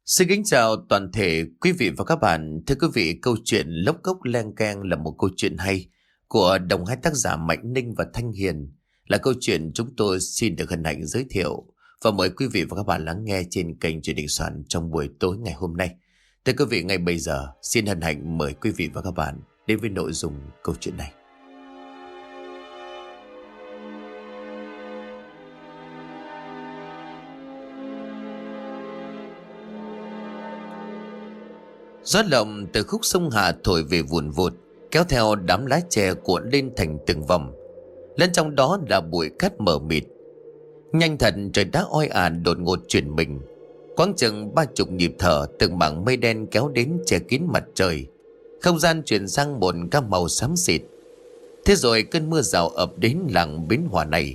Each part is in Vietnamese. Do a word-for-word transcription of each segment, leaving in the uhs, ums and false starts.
Xin kính chào toàn thể quý vị và các bạn. Thưa quý vị, câu chuyện Lốc Cốc Leng Keng là một câu chuyện hay của đồng hai tác giả Mạnh Ninh và Thanh Hiền. Là câu chuyện chúng tôi xin được hân hạnh giới thiệu và mời quý vị và các bạn lắng nghe trên kênh Chuyện Đình Soạn trong buổi tối ngày hôm nay. Thưa quý vị, ngay bây giờ xin hân hạnh mời quý vị và các bạn đến với nội dung câu chuyện này. Gió lộng từ khúc sông Hà thổi về vùn vụt, kéo theo đám lá chè cuộn lên thành từng vòng. Lẫn trong đó là bụi cát mờ mịt. Nhanh thật, trời đã oi ả đột ngột chuyển mình. Quãng chừng ba chục nhịp thở, từng mảng mây đen kéo đến che kín mặt trời. Không gian chuyển sang một cam màu xám xịt. Thế rồi cơn mưa rào ập đến làng Bến Hòa này.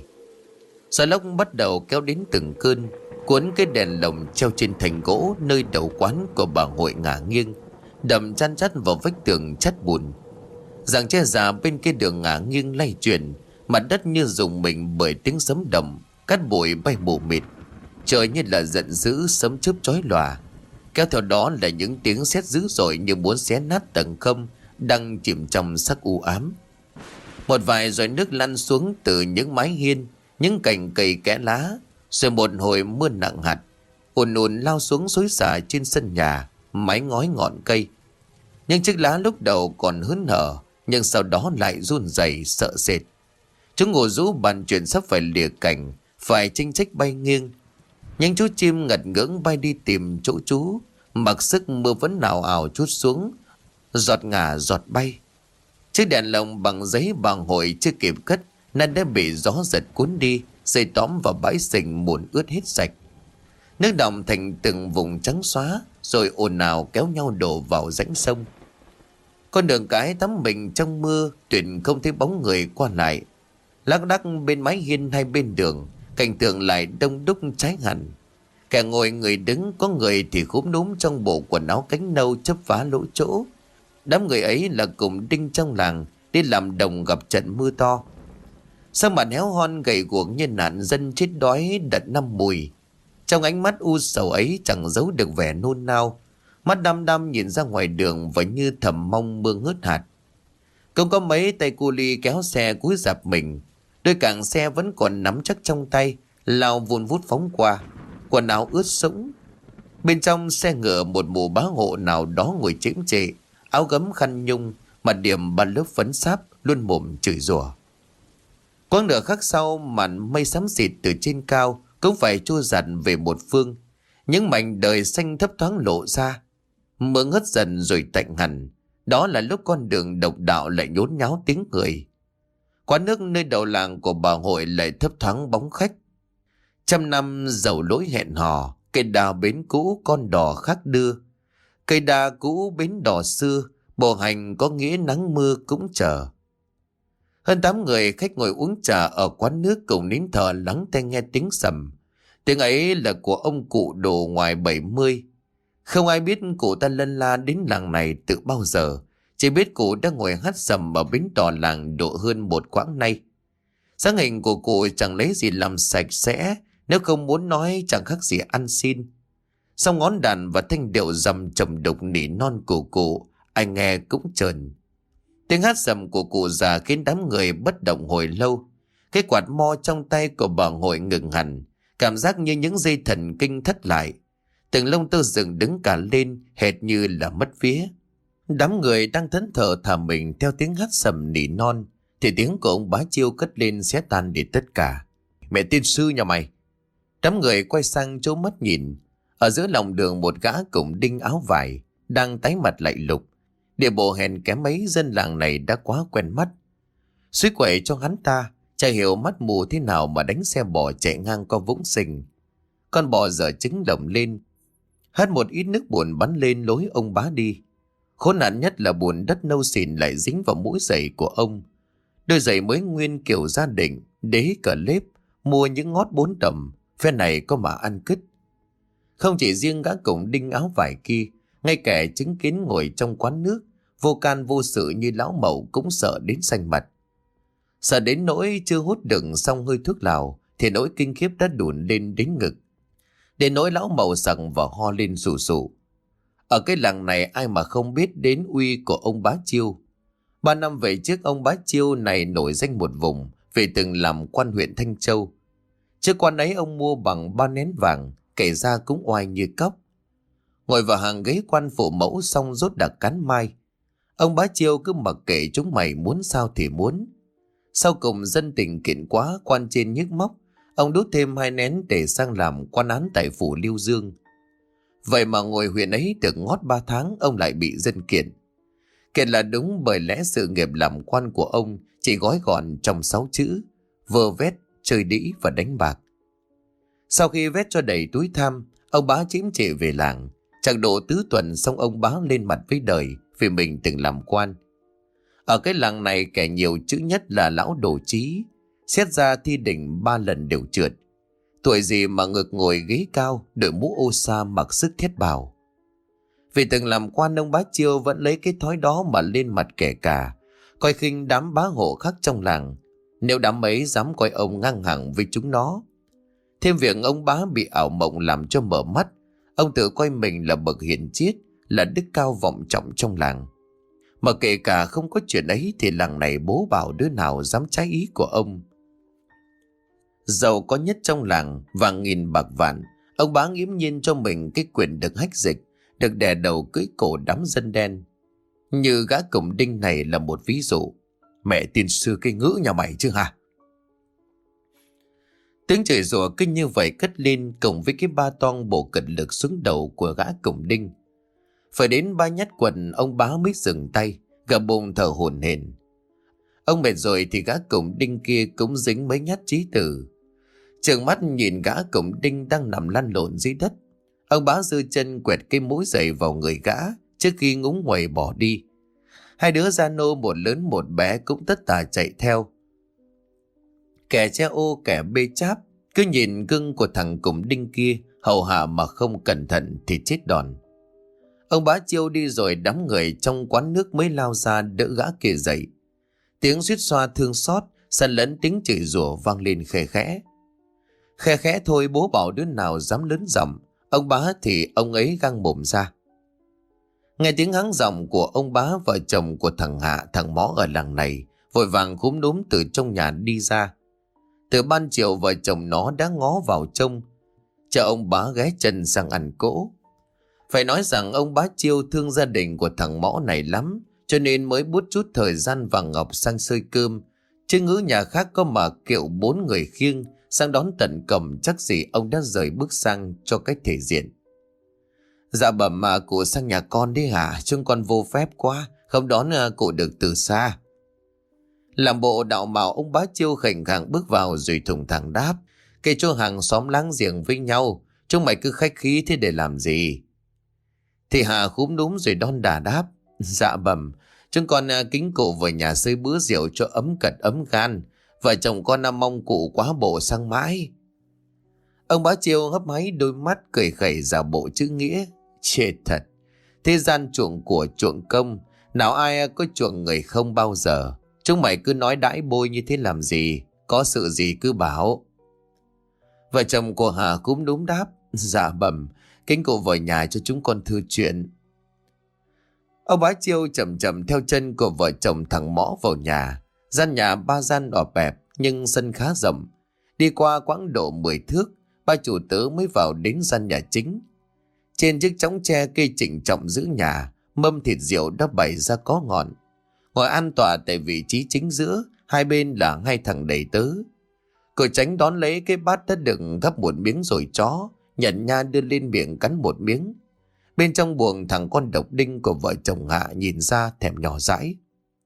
Gió lốc bắt đầu kéo đến từng cơn, cuốn cái đèn lồng treo trên thành gỗ nơi đầu quán của bà Hội ngả nghiêng, đầm chăn chắt vào vách tường chất bùn. Giảng tre già bên kia đường ngả nghiêng lay chuyển, mặt đất như rùng mình bởi tiếng sấm động, cát bụi bay mù mịt. Trời như là giận dữ, sấm chớp chói lòa, kéo theo đó là những tiếng sét dữ dội như muốn xé nát tầng không đang chìm trong sắc u ám. Một vài giọt nước lăn xuống từ những mái hiên, những cành cây kẽ lá, rồi một hồi mưa nặng hạt ùn ùn lao xuống xối xả trên sân nhà, mái ngói ngọn cây. Những chiếc lá lúc đầu còn hớn hở, nhưng sau đó lại run rẩy sợ sệt. Chúng ngủ rũ bàn chuyện sắp phải lìa cành, phải chênh chách bay nghiêng. Những chú chim ngật ngưỡng bay đi tìm chỗ trú, mặc sức mưa vẫn ào ào trút xuống, giọt ngả giọt bay. Chiếc đèn lồng bằng giấy bà Hội chưa kịp cất nên đã bị gió giật cuốn đi, rơi tóm vào bãi sình mùn ướt hết sạch. Nước đọng thành từng vùng trắng xóa, rồi ồn ào kéo nhau đổ vào rãnh sông. Con đường cái tắm mình trong mưa, tuyệt không thấy bóng người qua lại. Lác đác bên mái hiên hai bên đường, cảnh tượng lại đông đúc trái hẳn. Kẻ ngồi người đứng, có người thì khúm núm trong bộ quần áo cánh nâu chớp phá lỗ chỗ. Đám người ấy là cùng đinh trong làng đi làm đồng gặp trận mưa to. Sang mặt héo hon gầy guộc như nạn dân chết đói đợt năm mùi. Trong ánh mắt u sầu ấy chẳng giấu được vẻ nôn nao. Mắt đăm đăm nhìn ra ngoài đường và như thầm mong mưa ngớt hạt. Không có mấy tay cu li kéo xe cúi rạp mình. Đôi cẳng xe vẫn còn nắm chắc trong tay, lao vun vút phóng qua, quần áo ướt sũng. Bên trong xe ngựa một mụ bá hộ nào đó ngồi chễm chệ, áo gấm khăn nhung, mặt điểm ba lớp phấn sáp, luôn mồm chửi rủa. Quãng nửa khắc sau, màn mây xám xịt từ trên cao cũng phải trôi giặt về một phương. Những mảnh đời xanh thấp thoáng lộ ra. Mưa ngớt dần rồi tạnh hẳn. Đó là lúc con đường độc đạo lại nhốn nháo tiếng cười. Quán nước nơi đầu làng của bà Hội lại thấp thoáng bóng khách. Trăm năm dầu lối hẹn hò, cây đào bến cũ con đò khác đưa. Cây đa cũ bến đò xưa, bộ hành có nghĩa nắng mưa cũng chờ. Hơn tám người khách ngồi uống trà ở quán nước cùng nín thở lắng tai nghe tiếng sầm. Tiếng ấy là của ông cụ đồ ngoài bảy mươi. Không ai biết cụ ta lân la đến làng này từ bao giờ. Chỉ biết cụ đang ngồi hát sầm ở bến đò làng độ hơn một quãng nay. Sáng hình của cụ chẳng lấy gì làm sạch sẽ, nếu không muốn nói chẳng khác gì ăn xin. Xong ngón đàn và thanh điệu rầm trầm đục nỉ non của cụ, ai nghe cũng trờn. Tiếng hát sầm của cụ già khiến đám người bất động hồi lâu. Cái quạt mo trong tay của bà Hội ngừng hẳn, cảm giác như những dây thần kinh thất lại. Từng lông tơ dựng đứng cả lên, hệt như là mất vía. Đám người đang thẫn thờ thả mình theo tiếng hát sầm nỉ non, thì tiếng của ông bá Chiêu cất lên xé tan đi tất cả. Mẹ tiên sư nhà mày! Đám người quay sang chỗ mắt nhìn. Ở giữa lòng đường một gã cùng đinh áo vải đang tái mặt lại lục. Địa bộ hèn kém mấy dân làng này đã quá quen mắt. Suối quậy cho hắn ta, chả hiểu mắt mù thế nào mà đánh xe bò chạy ngang qua vũng sình. Con bò dở trứng lồng lên, hất một ít nước bùn bắn lên lối ông bá đi. Khốn nạn nhất là bùn đất nâu xỉn lại dính vào mũi giày của ông. Đôi giày mới nguyên kiểu gia đình, đế cờ lếp, mua những ngót bốn tầm, phe này có mà ăn cứt. Không chỉ riêng gã cổng đinh áo vải kia, ngay cả chứng kiến ngồi trong quán nước, vô can vô sự như lão Mậu cũng sợ đến xanh mặt. Sợ đến nỗi chưa hút đựng xong hơi thuốc lào, thì nỗi kinh khiếp đã đùn lên đến ngực. Đến nỗi lão màu sặc và ho lên sù sụ. Ở cái làng này ai mà không biết đến uy của ông Bá Chiêu. Ba năm về trước ông Bá Chiêu này nổi danh một vùng vì từng làm quan huyện Thanh Châu. Trước quan ấy ông mua bằng ba nén vàng, kể ra cũng oai như cóc. Ngồi vào hàng ghế quan phụ mẫu xong rốt đặc cán mai. Ông Bá Chiêu cứ mặc kệ chúng mày muốn sao thì muốn. Sau cùng dân tình kiện quá, quan trên nhức móc, ông đốt thêm hai nén để sang làm quan án tại phủ Liêu Dương. Vậy mà ngồi huyện ấy được ngót ba tháng, ông lại bị dân kiện. Kiện là đúng, bởi lẽ sự nghiệp làm quan của ông chỉ gói gọn trong sáu chữ: vơ vét, chơi đĩ và đánh bạc. Sau khi vét cho đầy túi tham, ông Bá chiếm trệ về làng. Chẳng độ tứ tuần xong ông Bá lên mặt với đời vì mình từng làm quan. Ở cái làng này kẻ nhiều chữ nhất là lão Đồ Trí. Xét ra thi đỉnh ba lần đều trượt. Tuổi gì mà ngực ngồi ghế cao, đội mũ ô sa mặc sức thiết bào. Vì từng làm quan, ông Bá Chiêu vẫn lấy cái thói đó mà lên mặt kẻ cả, coi khinh đám bá hộ khác trong làng, nếu đám ấy dám coi ông ngang hàng với chúng nó. Thêm việc ông Bá bị ảo mộng làm cho mở mắt, ông tự coi mình là bậc hiền triết, là đức cao vọng trọng trong làng. Mà kể cả không có chuyện ấy thì làng này bố bảo đứa nào dám trái ý của ông. Giàu có nhất trong làng, vàng nghìn bạc vạn, ông Bá nghiễm nhiên cho mình cái quyền được hách dịch, được đè đầu cưỡi cổ đám dân đen. Như gã Cổng Đinh này là một ví dụ. Mẹ tiên sư cái ngữ nhà mày chứ hả? Tiếng chửi rủa kinh như vậy cất lên cùng với cái ba toang bổ cật lực xuống đầu của gã Cổng Đinh. Phải đến ba nhát quần ông Bá mới dừng tay, gập bụng thở hổn hển. Ông mệt rồi thì gã Cổng Đinh kia cũng dính mấy nhát chí tử. Trừng mắt nhìn gã Cổng Đinh đang nằm lăn lộn dưới đất. Ông Bá giơ chân quẹt cái mũi giày vào người gã trước khi ngúng nguẩy bỏ đi. Hai đứa gia nô, một lớn một bé, cũng tất tả chạy theo. Kẻ che ô kẻ bê cháp, cứ nhìn gương của thằng Cổng Đinh kia, hầu hạ mà không cẩn thận thì chết đòn. Ông Bá Chiêu đi rồi đám người trong quán nước mới lao ra đỡ gã kia dậy. Tiếng suýt xoa thương xót xen lẫn tiếng chửi rủa vang lên khe khẽ. Khe khẽ thôi bố bảo đứa nào dám lớn giọng, ông Bá thì ông ấy găng mồm ra. Nghe tiếng hắng giọng của ông Bá, vợ chồng của thằng Hạ, thằng Mó ở làng này vội vàng cúm núm từ trong nhà đi ra. Từ ban chiều vợ chồng nó đã ngó vào trông, chờ ông Bá ghé chân sang ăn cỗ. Phải nói rằng ông Bá Chiêu thương gia đình của thằng Mõ này lắm, cho nên mới bút chút thời gian vàng ngọc sang xơi cơm. Chứ ngữ nhà khác có mà kiệu bốn người khiêng sang đón tận cầm, chắc gì ông đã rời bước sang cho cách thể diện. Dạ bẩm mà cụ sang nhà con đi hả? Chúng con vô phép quá, không đón cụ được từ xa. Làm bộ đạo mạo, ông Bá Chiêu khệnh khàng bước vào rồi thùng thẳng đáp: Kể cho hàng xóm láng giềng với nhau, chúng mày cứ khách khí thế để làm gì? Thì Hà khúm núm rồi đon đả đáp: Dạ bẩm, chúng con kính cụ về nhà xơi bữa rượu cho ấm cật ấm gan. Vợ chồng con mong cụ quá bộ sang mãi. Ông Bá Chiêu hấp háy đôi mắt cười khẩy giả bộ chữ nghĩa. Chết thật, thế gian chuộng của chuộng công, nào ai có chuộng người không bao giờ. Chúng mày cứ nói đãi bôi như thế làm gì, có sự gì cứ bảo. Vợ chồng của Hà cũng đúng đáp: Dạ bẩm, kính cụ vào nhà cho chúng con thư chuyện. Ông Bá Chiêu chậm chậm theo chân của vợ chồng thằng Mõ vào nhà. Gian nhà ba gian ọp ẹp nhưng sân khá rộng. Đi qua quãng độ mười thước, ba chủ tớ mới vào đến gian nhà chính. Trên chiếc chõng tre cây trịnh trọng giữ nhà, mâm thịt rượu đã bày ra có ngọn. Ngồi an tọa tại vị trí chính giữa, hai bên là hai thằng đầy tớ. Cậu Tránh đón lấy cái bát đã đựng gắp một miếng rồi chó, nhận nha đưa lên miệng cắn một miếng. Bên trong buồng thằng con độc đinh của vợ chồng Hạ nhìn ra thèm nhỏ dãi.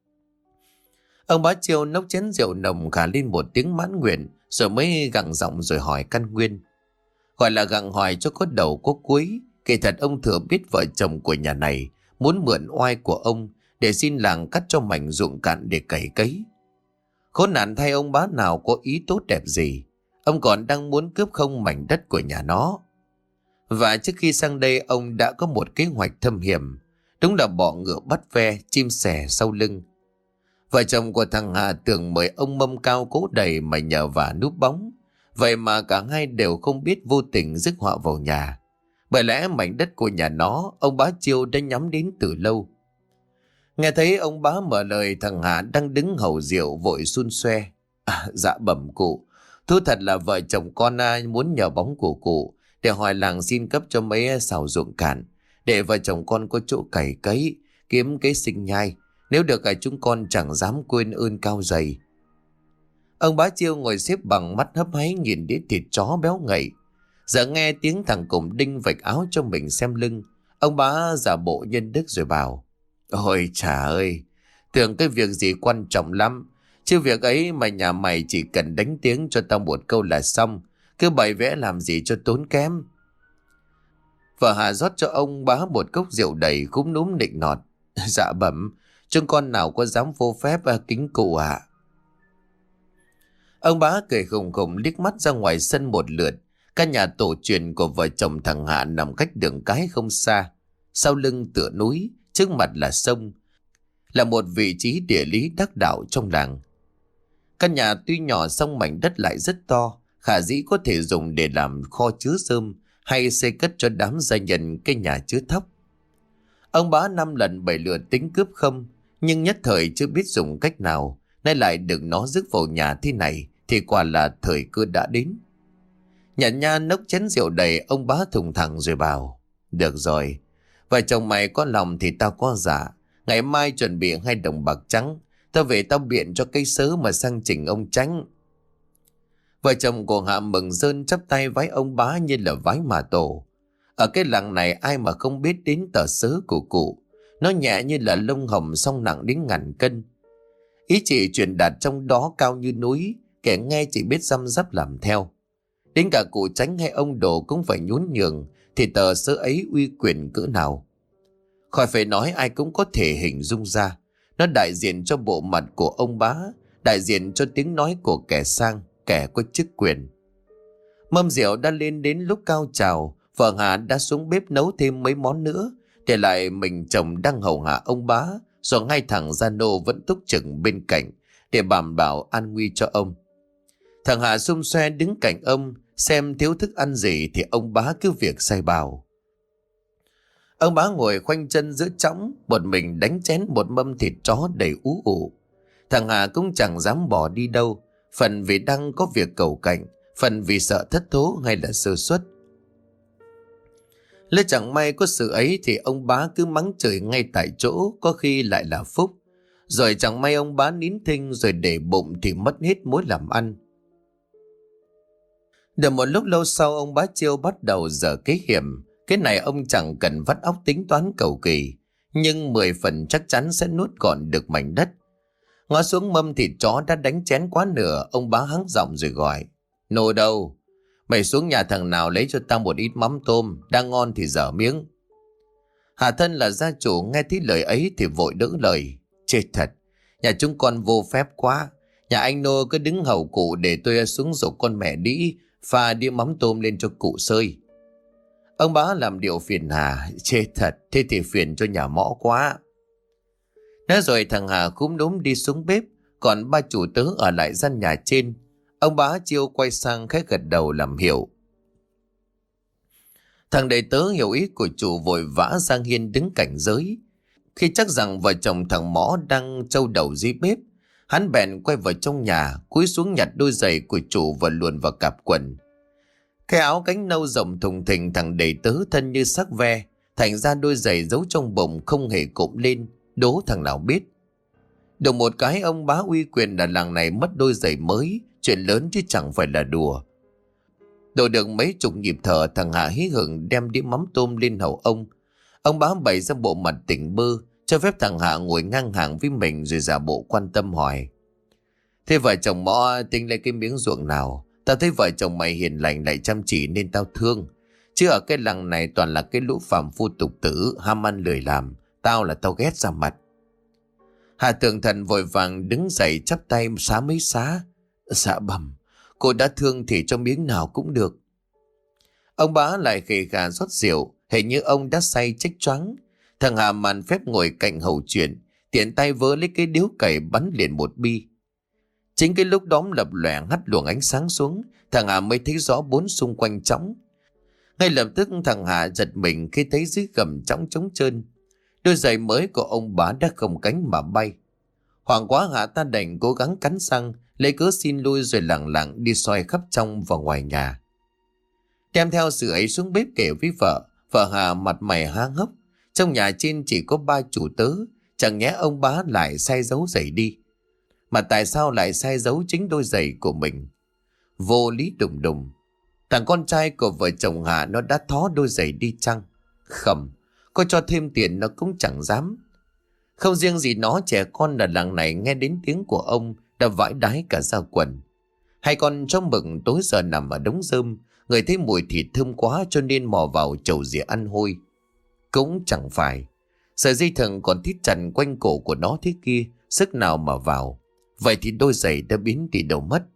Ông Bá Chiêu nốc chén rượu nồng khả lên một tiếng mãn nguyện, rồi mới gặng giọng rồi hỏi căn nguyên. Gọi là gặng hỏi cho có đầu có cuối. Kể thật ông thừa biết vợ chồng của nhà này muốn mượn oai của ông để xin làng cắt cho mảnh ruộng cạn để cày cấy. Khốn nạn thay, ông Bá nào có ý tốt đẹp gì, ông còn đang muốn cướp không mảnh đất của nhà nó. Và trước khi sang đây ông đã có một kế hoạch thâm hiểm, đúng là bỏ ngựa bắt ve, chim sẻ sau lưng. Vợ chồng của thằng Hà tưởng mời ông mâm cao cố đầy mà nhờ vả núp bóng, Vậy mà cả hai đều không biết vô tình rước họa vào nhà. Bởi lẽ mảnh đất của nhà nó, ông bá Chiêu đã nhắm đến từ lâu. Nghe thấy ông bá mở lời, thằng Hạ đang đứng hầu rượu vội xun xoe. À, dạ bẩm cụ, thú thật là vợ chồng con à, muốn nhờ bóng của cụ để hỏi làng xin cấp cho mấy xào ruộng cạn, để vợ chồng con có chỗ cày cấy, kiếm kế sinh nhai. Nếu được cả chúng con chẳng dám quên ơn cao dày. Ông bá Chiêu ngồi xếp bằng, mắt hấp háy nhìn đĩa thịt chó béo ngậy. Giờ nghe tiếng thằng Củng Đinh vạch áo cho mình xem lưng, ông bá giả bộ nhân đức rồi bảo: Ôi chà ơi, tưởng cái việc gì quan trọng lắm, chứ việc ấy mà nhà mày chỉ cần đánh tiếng cho tao một câu là xong, cứ bày vẽ làm gì cho tốn kém. Vợ Hà rót cho ông bá một cốc rượu đầy, cúm núm nịnh nọt: Dạ bẩm, chúng con nào có dám vô phép à, kính cụ ạ. À. Ông bá cười khùng khùng liếc mắt ra ngoài sân một lượt. Căn nhà tổ truyền của vợ chồng thằng Hạ nằm cách đường cái không xa. Sau lưng tựa núi, trước mặt là sông, là một vị trí địa lý đắc đạo trong làng. Căn nhà tuy nhỏ song mảnh đất lại rất to, khả dĩ có thể dùng để làm kho chứa rơm hay xây cất cho đám gia nhân cái nhà chứa thóc. Ông bá năm lần bảy lượt tính cướp không, nhưng nhất thời chưa biết dùng cách nào, nay lại được nó rước vào nhà thế này thì quả là thời cơ đã đến. Nhận nha nốc chén rượu đầy, ông bá thùng thẳng rồi bảo: Được rồi, vợ chồng mày có lòng thì tao có dạ. Ngày mai chuẩn bị hai đồng bạc trắng, tao về tao biện cho cây sớ mà sang chỉnh ông Tránh. Vợ chồng của Hạ mừng rơn chắp tay vái ông bá như là vái mà tổ. Ở cái làng này ai mà không biết đến tờ sớ của cụ. Nó nhẹ như là lông hồng song nặng đến ngàn cân. Ý chị truyền đạt trong đó cao như núi, kẻ nghe chỉ biết răm rắp làm theo. Đến cả cụ Tránh hay ông Đồ cũng phải nhún nhường, thì tờ sớ ấy uy quyền cỡ nào. Khỏi phải nói, ai cũng có thể hình dung ra. Nó đại diện cho bộ mặt của ông bá, đại diện cho tiếng nói của kẻ sang, kẻ có chức quyền. Mâm rượu đã lên đến lúc cao trào, vợ Hà đã xuống bếp nấu thêm mấy món nữa, để lại mình chồng đang hầu hạ ông bá, rồi hai thằng gia nô vẫn túc trực bên cạnh để đảm bảo an nguy cho ông. Thằng Hà xum xoe đứng cạnh ông, xem thiếu thức ăn gì thì ông bá cứ việc sai bảo. Ông bá ngồi khoanh chân giữa trõng, một mình đánh chén một mâm thịt chó đầy ú ụ. Thằng Hà cũng chẳng dám bỏ đi đâu, phần vì đang có việc cầu cạnh, phần vì sợ thất thố hay là sơ suất. Lỡ chẳng may có sự ấy thì ông bá cứ mắng chửi ngay tại chỗ, có khi lại là phúc. Rồi chẳng may ông bá nín thinh rồi để bụng thì mất hết mối làm ăn. Được một lúc lâu sau, ông bá Chiêu bắt đầu dở kế hiểm. Cái này ông chẳng cần vắt óc tính toán cầu kỳ, nhưng mười phần chắc chắn sẽ nuốt gọn được mảnh đất. Ngó xuống mâm thịt chó đã đánh chén quá nửa, ông bá hắng giọng rồi gọi: Nô đâu? Mày xuống nhà thằng nào lấy cho tao một ít mắm tôm, đang ngon thì dở miếng. Hà Thân là gia chủ nghe thấy lời ấy thì vội đỡ lời: Chết thật, nhà chúng con vô phép quá. Nhà anh Nô cứ đứng hầu cụ để tôi xuống rủ con mẹ đĩ pha đĩa mắm tôm lên cho cụ sơi. Ông bá làm điệu phiền hà: Chết thật, thế thì phiền cho nhà mõ quá. Nói rồi thằng Hà cúm núm đi xuống bếp, còn ba chủ tớ ở lại gian nhà trên. Ông bá Chiêu quay sang khẽ gật đầu làm hiểu. Thằng đầy tớ hiểu ý của chủ vội vã sang hiên đứng cảnh giới. Khi chắc rằng vợ chồng thằng mõ đang trâu đầu dưới bếp, hắn bèn quay vào trong nhà, cúi xuống nhặt đôi giày của chủ và luồn vào cặp quần. Cái áo cánh nâu rộng thùng thình thằng đầy tớ thân như sắc ve, thành ra đôi giày giấu trong bụng không hề cụm lên, đố thằng nào biết. Được một cái ông bá uy quyền là làng này mất đôi giày mới, chuyện lớn chứ chẳng phải là đùa. Đổ được mấy chục nhịp thở, thằng Hạ hí hửng đem đĩa mắm tôm lên hầu ông. Ông bá bày ra bộ mặt tỉnh bơ, cho phép thằng Hạ ngồi ngang hàng với mình rồi giả bộ quan tâm hỏi: Thế vợ chồng mõ tính lấy cái miếng ruộng nào? Tao thấy vợ chồng mày hiền lành lại chăm chỉ nên tao thương. Chứ ở cái làng này toàn là cái lũ phàm phu tục tử, ham ăn lười làm. Tao là tao ghét ra mặt. Hà Tường Thần vội vàng đứng dậy chắp tay xá mấy xá: Dạ bẩm, cô đã thương thì cho miếng nào cũng được. Ông bá lại khề khà rót rượu, hình như ông đã say chích choáng. Thằng Hà màn phép ngồi cạnh hầu chuyện, tiện tay vớ lấy cái điếu cày bắn liền một bi. Chính cái lúc đó lập lòe hắt luồng ánh sáng xuống, thằng Hà mới thấy rõ bốn xung quanh trống. Ngay lập tức thằng Hà giật mình khi thấy dưới gầm trống trống trơn. Đôi giày mới của ông bá đã không cánh mà bay. Hoảng quá Hà ta đành cố gắng cắn răng, lấy cớ xin lui rồi lặng lặng đi soi khắp trong và ngoài nhà. Đem theo sự ấy xuống bếp kể với vợ. Vợ Hà mặt mày há hốc. Trong nhà trên chỉ có ba chủ tớ, chẳng nhẽ ông bá lại sai dấu giày đi. Mà tại sao lại sai dấu chính đôi giày của mình? Vô lý đùng đùng. Thằng con trai của vợ chồng Hà nó đã thó đôi giày đi chăng? Khẩm, có cho thêm tiền nó cũng chẳng dám. Không riêng gì nó, trẻ con ở làng này nghe đến tiếng của ông đã vãi đái cả ra quần. Hai con chó mực tối giờ nằm ở đống rơm, người thấy mùi thịt thơm quá cho nên mò vào chầu dĩa ăn hôi. Cũng chẳng phải, sợi dây thừng còn thít chặt quanh cổ của nó thế kia, sức nào mà vào. Vậy thì đôi giày đã biến đi đâu mất?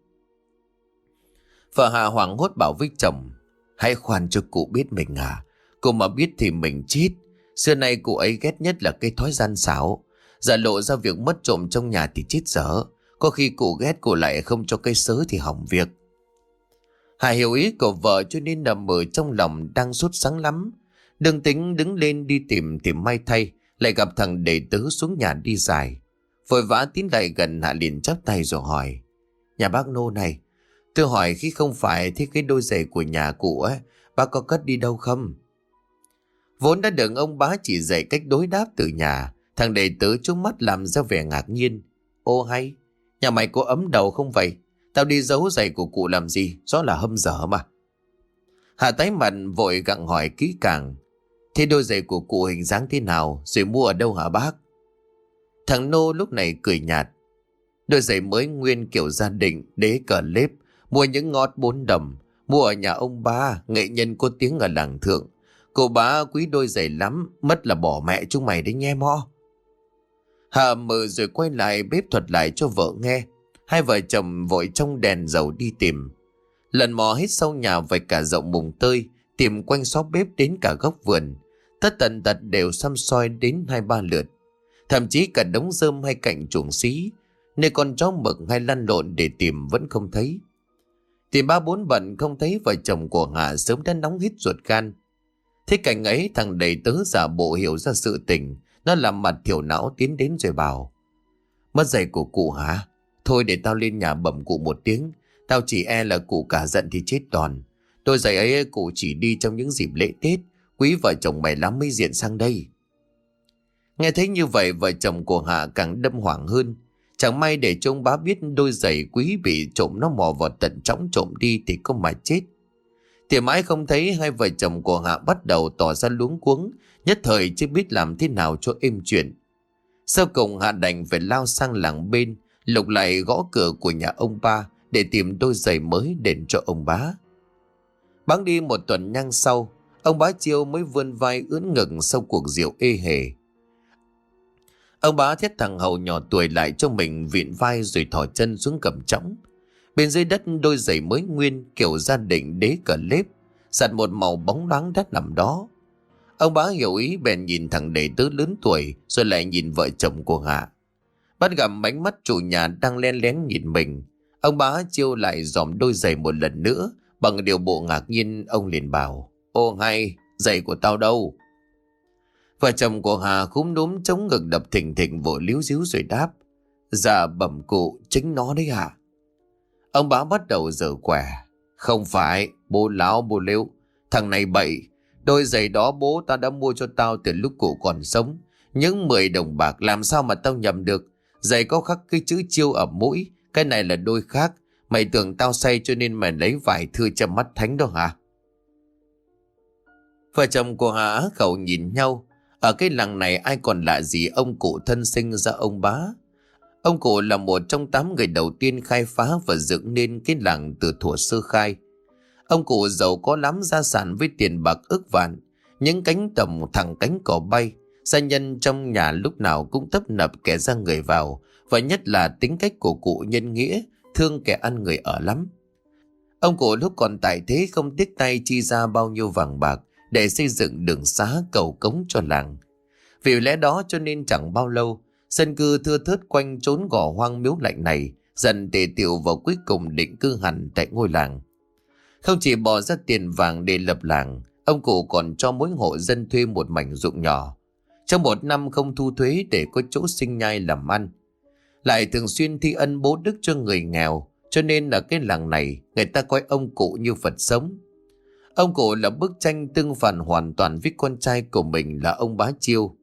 Vợ Hà hoảng hốt bảo với chồng: hãy khoan cho cụ biết mình à. Cụ mà biết thì mình chết. Xưa nay cụ ấy ghét nhất là cái thói gian xảo. Giờ lộ ra việc mất trộm trong nhà thì chết dở. Có khi cụ ghét cụ lại không cho cây sớ thì hỏng việc. Hà hiểu ý của vợ cho nên nằm ở trong lòng đang sốt sắng lắm. Đừng tính đứng lên đi tìm thì may thay lại gặp thằng đệ tứ xuống nhà đi dài. Vội vã tiến lại gần, Hạ liền chắp tay rồi hỏi: nhà bác Nô này, tôi hỏi khi không phải thế cái đôi giày của nhà cụ ấy, bác có cất đi đâu không? Vốn đã được ông bá chỉ dạy cách đối đáp từ nhà, thằng đệ tứ trúng mắt làm ra vẻ ngạc nhiên. Ô hay, nhà mày có ấm đầu không vậy? Tao đi giấu giày của cụ làm gì, rõ là hâm dở mà. Hạ tái mặt vội gặng hỏi kỹ càng: thế đôi giày của cụ hình dáng thế nào, rồi mua ở đâu hả bác? Thằng Nô lúc này cười nhạt: đôi giày mới nguyên kiểu gia đình, đế cờ lếp, mua những ngót bốn đồng, mua ở nhà ông ba, nghệ nhân có tiếng ở làng thượng. Cô bá quý đôi giày lắm, mất là bỏ mẹ chúng mày đấy nghe mo. Hà mờ rồi quay lại bếp thuật lại cho vợ nghe. Hai vợ chồng vội trong đèn dầu đi tìm. Lần mò hết sau nhà vạch cả rộng mùng tơi, tìm quanh xó bếp đến cả góc vườn. Tất tần tật đều xăm soi đến hai ba lượt. Thậm chí cả đống rơm hay cạnh chuồng xí, nơi con chó mực hay lăn lộn để tìm vẫn không thấy. Tìm ba bốn bận không thấy, vợ chồng của Hà sớm đã nóng hít ruột gan. Thế cảnh ấy, thằng đầy tớ giả bộ hiểu ra sự tình, nó làm mặt thiểu não tiến đến rồi bảo: mất giày của cụ hả? Thôi để tao lên nhà bẩm cụ một tiếng, tao chỉ e là cụ cả giận thì chết đòn. Đôi giày ấy cụ chỉ đi trong những dịp lễ Tết, quý vợ chồng mày lắm mới diện sang đây. Nghe thấy như vậy, vợ chồng của Hạ càng đâm hoảng hơn. Chẳng may để cho ông bá biết đôi giày quý bị trộm, nó mò vào tận trõng trộm đi thì có mà chết. Thì mãi không thấy, hai vợ chồng của Hạ bắt đầu tỏ ra luống cuống, nhất thời chưa biết làm thế nào cho êm chuyện. Sau cùng Hạ đành phải lao sang làng bên, lục lại gõ cửa của nhà ông ba để tìm đôi giày mới đền cho ông bá. Bẵng đi một tuần nhang sau, ông bá Chiêu mới vươn vai ưỡn ngực sau cuộc rượu ê hề. Ông bá thét thằng hầu nhỏ tuổi lại cho mình vịn vai rồi thò chân xuống cầm trõng. Bên dưới đất đôi giày mới nguyên kiểu gia đình đế cờ lếp, sạt một màu bóng loáng đất nằm đó. Ông bá hiểu ý bèn nhìn thằng đệ tứ lớn tuổi rồi lại nhìn vợ chồng của Hạ. Bắt gặp ánh mắt chủ nhà đang len lén nhìn mình, ông bá Chiêu lại dòm đôi giày một lần nữa. Bằng điều bộ ngạc nhiên, ông liền bảo: ô hay, giày của tao đâu? Vợ chồng của Hà cúm núm chống ngực đập thình thình vội líu díu rồi đáp: dạ bẩm cụ, chính nó đấy hả? Ông bá bắt đầu giở quẻ: không phải, bố láo bố lếu, thằng này bậy. Đôi giày đó bố ta đã mua cho tao từ lúc cụ còn sống. Những mười đồng bạc làm sao mà tao nhầm được? Giày có khắc cái chữ Chiêu ở mũi, cái này là đôi khác. Mày tưởng tao say cho nên mày lấy vải thưa châm mắt thánh đó hả? Vợ chồng của Hà á khẩu nhìn nhau. Ở cái làng này ai còn lạ gì ông cụ thân sinh ra ông bá. Ông cụ là một trong tám người đầu tiên khai phá và dựng nên cái làng từ thuở sơ khai. Ông cụ giàu có lắm, gia sản với tiền bạc ức vạn, những cánh tầm thẳng cánh cỏ bay. Gia nhân trong nhà lúc nào cũng tấp nập kẻ ra người vào, và nhất là tính cách của cụ nhân nghĩa, thương kẻ ăn người ở lắm. Ông cụ lúc còn tại thế không tiếc tay chi ra bao nhiêu vàng bạc để xây dựng đường xá cầu cống cho làng. Vì lẽ đó cho nên chẳng bao lâu, dân cư thưa thớt quanh chốn gò hoang miếu lạnh này dần tề tiệu và cuối cùng định cư hẳn tại ngôi làng. Không chỉ bỏ ra tiền vàng để lập làng, ông cụ còn cho mỗi hộ dân thuê một mảnh ruộng nhỏ. Trong một năm không thu thuế để có chỗ sinh nhai làm ăn. Lại thường xuyên thi ân bố đức cho người nghèo, cho nên là cái làng này người ta coi ông cụ như Phật sống. Ông cụ là bức tranh tương phản hoàn toàn với con trai của mình là ông Bá Chiêu.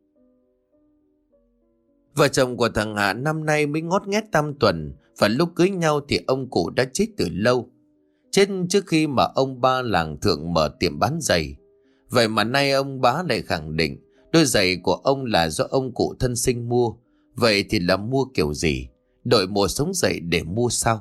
Vợ chồng của thằng Hạ năm nay mới ngót nghét tam tuần, và lúc cưới nhau thì ông cụ đã chết từ lâu. Chết trước khi mà ông ba làng thượng mở tiệm bán giày. Vậy mà nay ông Bá lại khẳng định đôi giày của ông là do ông cụ thân sinh mua. Vậy thì là mua kiểu gì? Đội mùa sống dậy để mua sao?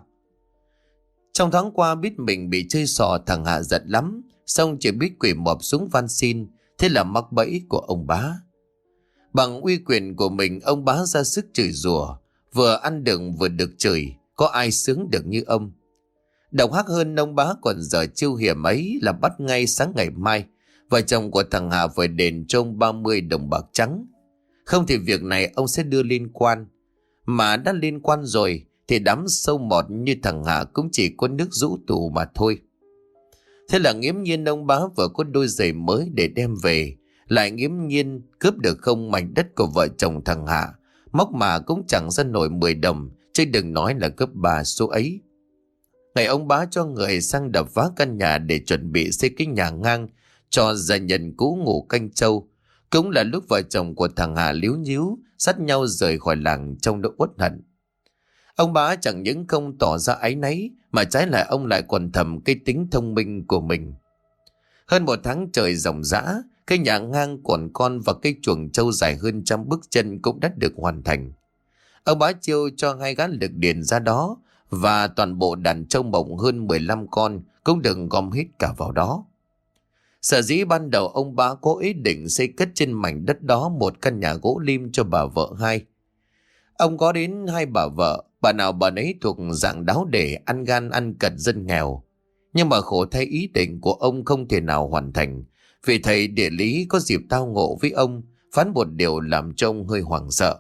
Trong tháng qua biết mình bị chơi xò, thằng Hạ giận lắm, xong chỉ biết quỳ mọp xuống van xin. Thế là mắc bẫy của ông Bá. Bằng uy quyền của mình, ông Bá ra sức chửi rủa, vừa ăn được vừa được chửi, có ai sướng được như ông. Độc ác hơn, ông Bá còn giờ chiêu hiểm ấy là bắt ngay sáng ngày mai vợ chồng của thằng Hạ phải đền cho ông ba mươi đồng bạc trắng. Không thì việc này ông sẽ đưa liên quan. Mà đã liên quan rồi thì đám sâu mọt như thằng Hạ cũng chỉ có nước rũ tù mà thôi. Thế là nghiễm nhiên ông Bá vừa có đôi giày mới để đem về, lại nghiễm nhiên cướp được không mảnh đất của vợ chồng thằng Hạ. Móc mà cũng chẳng ra nổi mười đồng, chứ đừng nói là gấp ba số ấy. Ngày ông Bá cho người sang đập phá căn nhà để chuẩn bị xây cái nhà ngang cho gia nhân cũ ngủ canh trâu. Cũng là lúc vợ chồng của thằng Hà líu nhíu dắt nhau rời khỏi làng trong nỗi uất hận. Ông Bá chẳng những không tỏ ra áy náy, mà trái lại ông lại còn thầm cái tính thông minh của mình. Hơn một tháng trời ròng rã, cái nhà ngang còn con và cái chuồng trâu dài hơn trăm bước chân cũng đã được hoàn thành. Ông Bá Chiêu cho hai gã lực điền ra đó, và toàn bộ đàn trâu mộng hơn mười lăm con cũng được gom hết cả vào đó. Sở dĩ ban đầu ông Bá có ý định xây cất trên mảnh đất đó một căn nhà gỗ lim cho bà vợ hai. Ông có đến hai bà vợ, bà nào bà nấy thuộc dạng đáo để ăn gan ăn cật dân nghèo. Nhưng mà khổ thay ý định của ông không thể nào hoàn thành, vì thầy địa lý có dịp tao ngộ với ông, phán một điều làm cho ông hơi hoảng sợ.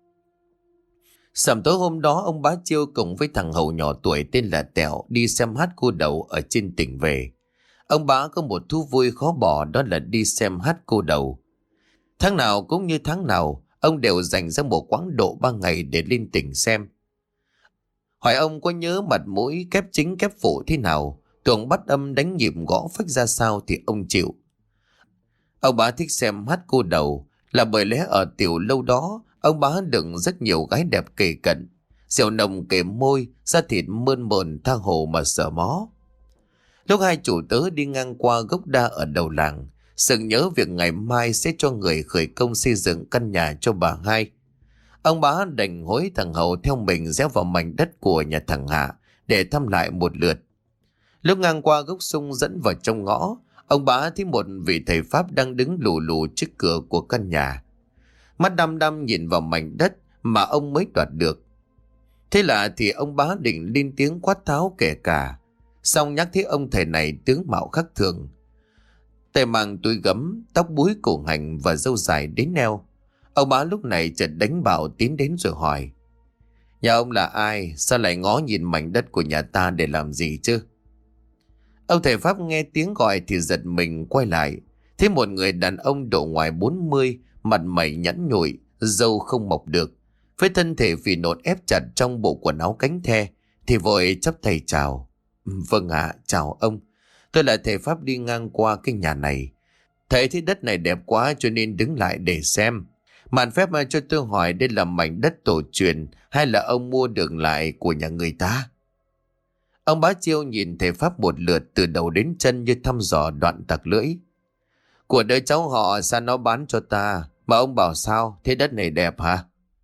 Sầm tối hôm đó, ông Bá Chiêu cùng với thằng hầu nhỏ tuổi tên là Tẹo đi xem hát cô đầu ở trên tỉnh về. Ông Bá có một thú vui khó bỏ, đó là đi xem hát cô đầu. Tháng nào cũng như tháng nào, ông đều dành ra một quãng độ ba ngày để lên tỉnh xem. Hỏi ông có nhớ mặt mũi kép chính kép phụ thế nào, tuồng bắt âm đánh nhịp gõ phách ra sao thì ông chịu. Ông Bá thích xem hát cô đầu là bởi lẽ ở tiểu lâu đó ông Bá đựng rất nhiều gái đẹp kề cận, rượu nồng kề môi, da thịt mơn mởn tha hồ mà sợ mó. Lúc hai chủ tớ đi ngang qua gốc đa ở đầu làng, sực nhớ việc ngày mai sẽ cho người khởi công xây dựng căn nhà cho bà hai. Ông Bá đành hối thằng Hậu theo mình rẽ vào mảnh đất của nhà thằng Hạ để thăm lại một lượt. Lúc ngang qua gốc sung dẫn vào trong ngõ, ông Bá thấy một vị thầy Pháp đang đứng lù lù trước cửa của căn nhà. Mắt đăm đăm nhìn vào mảnh đất mà ông mới đoạt được. Thế là thì ông Bá định lên tiếng quát tháo kể cả. Xong nhắc thấy ông thầy này tướng mạo khác thường. Tay mang túi gấm, tóc búi cổ hành và râu dài đến neo. Ông Bá lúc này chợt đánh bảo tiến đến rồi hỏi: Nhà ông là ai? Sao lại ngó nhìn mảnh đất của nhà ta để làm gì chứ? Ông thầy Pháp nghe tiếng gọi thì giật mình quay lại. Thấy một người đàn ông độ ngoài bốn mươi, mặt mày nhẵn nhụi, râu không mọc được, với thân thể phì nộn ép chặt trong bộ quần áo cánh the, thì vội chắp tay chào. Vâng ạ, à, chào ông. Tôi là thầy Pháp đi ngang qua cái nhà này. Thầy thấy đất này đẹp quá cho nên đứng lại để xem. Mạn phép mà cho tôi hỏi đây là mảnh đất tổ truyền hay là ông mua được lại của nhà người ta? Ông Bá Chiêu nhìn thầy Pháp một lượt từ đầu đến chân như thăm dò đoạn tặc lưỡi. Của đứa cháu họ sao nó bán cho ta? Mà ông bảo sao? Thế đất này đẹp hả?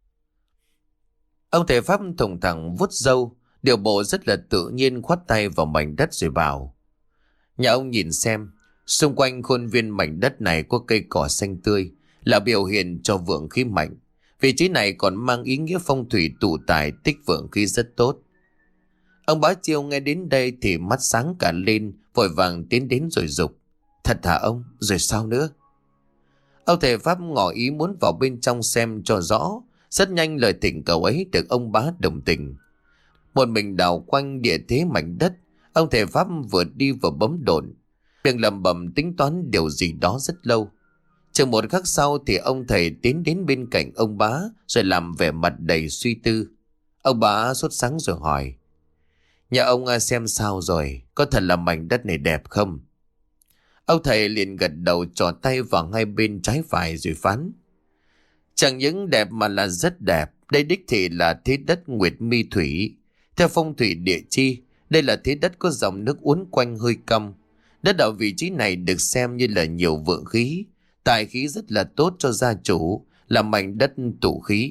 Ông thầy Pháp thùng thẳng vuốt râu, điều bộ rất là tự nhiên khoát tay vào mảnh đất rồi bảo: Nhà ông nhìn xem, xung quanh khuôn viên mảnh đất này có cây cỏ xanh tươi, là biểu hiện cho vượng khí mạnh. Vị trí này còn mang ý nghĩa phong thủy tụ tài, tích vượng khí rất tốt. Ông Bá Chiêu nghe đến đây thì mắt sáng cả lên, vội vàng tiến đến rồi dục: Thật hả ông? Rồi sao nữa? Ông thầy Pháp ngỏ ý muốn vào bên trong xem cho rõ. Rất nhanh lời thỉnh cầu ấy được ông Bá đồng tình. một mình đào quanh địa thế mảnh đất. Ông thầy Pháp vừa đi vừa bấm đồn, miệng lẩm bẩm tính toán điều gì đó rất lâu. Chừng một khắc sau thì ông thầy tiến đến bên cạnh ông Bá rồi làm vẻ mặt đầy suy tư. Ông Bá sốt sắng rồi hỏi: "Nhà ông xem sao rồi? Có thật là mảnh đất này đẹp không?" Ông thầy liền gật đầu, trỏ tay vào ngay bên trái phải rồi phán: "Chẳng những đẹp mà là rất đẹp. Đây đích thị là thế đất Nguyệt Mi Thủy. Theo phong thủy địa chi, đây là thế đất có dòng nước uốn quanh hơi cong. Đất ở vị trí này được xem như là nhiều vượng khí, tài khí rất là tốt cho gia chủ, là mảnh đất tụ khí."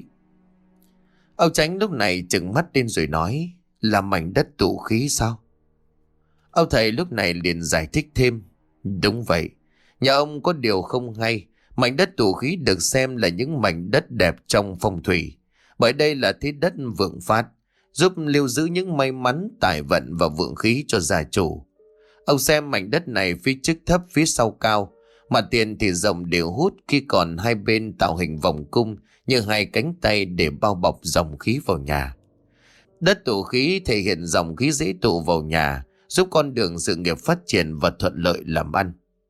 Ông Chánh lúc này trừng mắt lên rồi nói: "Là mảnh đất tụ khí sao?" Ông thầy lúc này liền giải thích thêm: "Đúng vậy, nhà ông có điều không hay. Mảnh đất tụ khí được xem là những mảnh đất đẹp trong phong thủy, bởi đây là thế đất vượng phát, giúp lưu giữ những may mắn, tài vận và vượng khí cho gia chủ. Ông xem mảnh đất này phía trước thấp, phía sau cao, mặt tiền thì rộng đều hút, khi còn hai bên tạo hình vòng cung như hai cánh tay để bao bọc dòng khí vào nhà. Đất tụ khí thể hiện dòng khí dễ tụ vào nhà, giúp con đường sự nghiệp phát triển và thuận lợi làm ăn."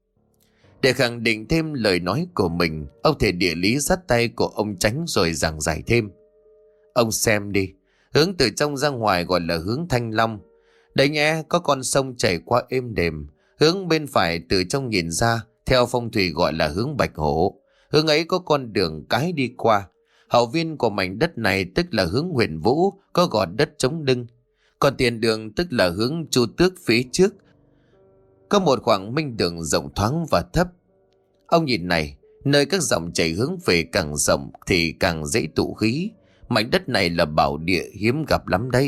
Để khẳng định thêm lời nói của mình, ông thầy địa lý dắt tay của ông Chánh rồi giảng giải thêm: "Ông xem đi, hướng từ trong ra ngoài gọi là hướng Thanh Long. Đấy nhé, có con sông chảy qua êm đềm. Hướng bên phải từ trong nhìn ra, theo phong thủy gọi là hướng Bạch Hổ. Hướng ấy có con đường cái đi qua. Hậu viên của mảnh đất này tức là hướng Huyền Vũ, có gò đất chống lưng. Còn tiền đường tức là hướng Chu Tước phía trước, có một khoảng minh đường rộng thoáng và thấp. Ông nhìn này, nơi các dòng chảy hướng về càng rộng thì càng dễ tụ khí. Mảnh đất này là bảo địa hiếm gặp lắm đấy."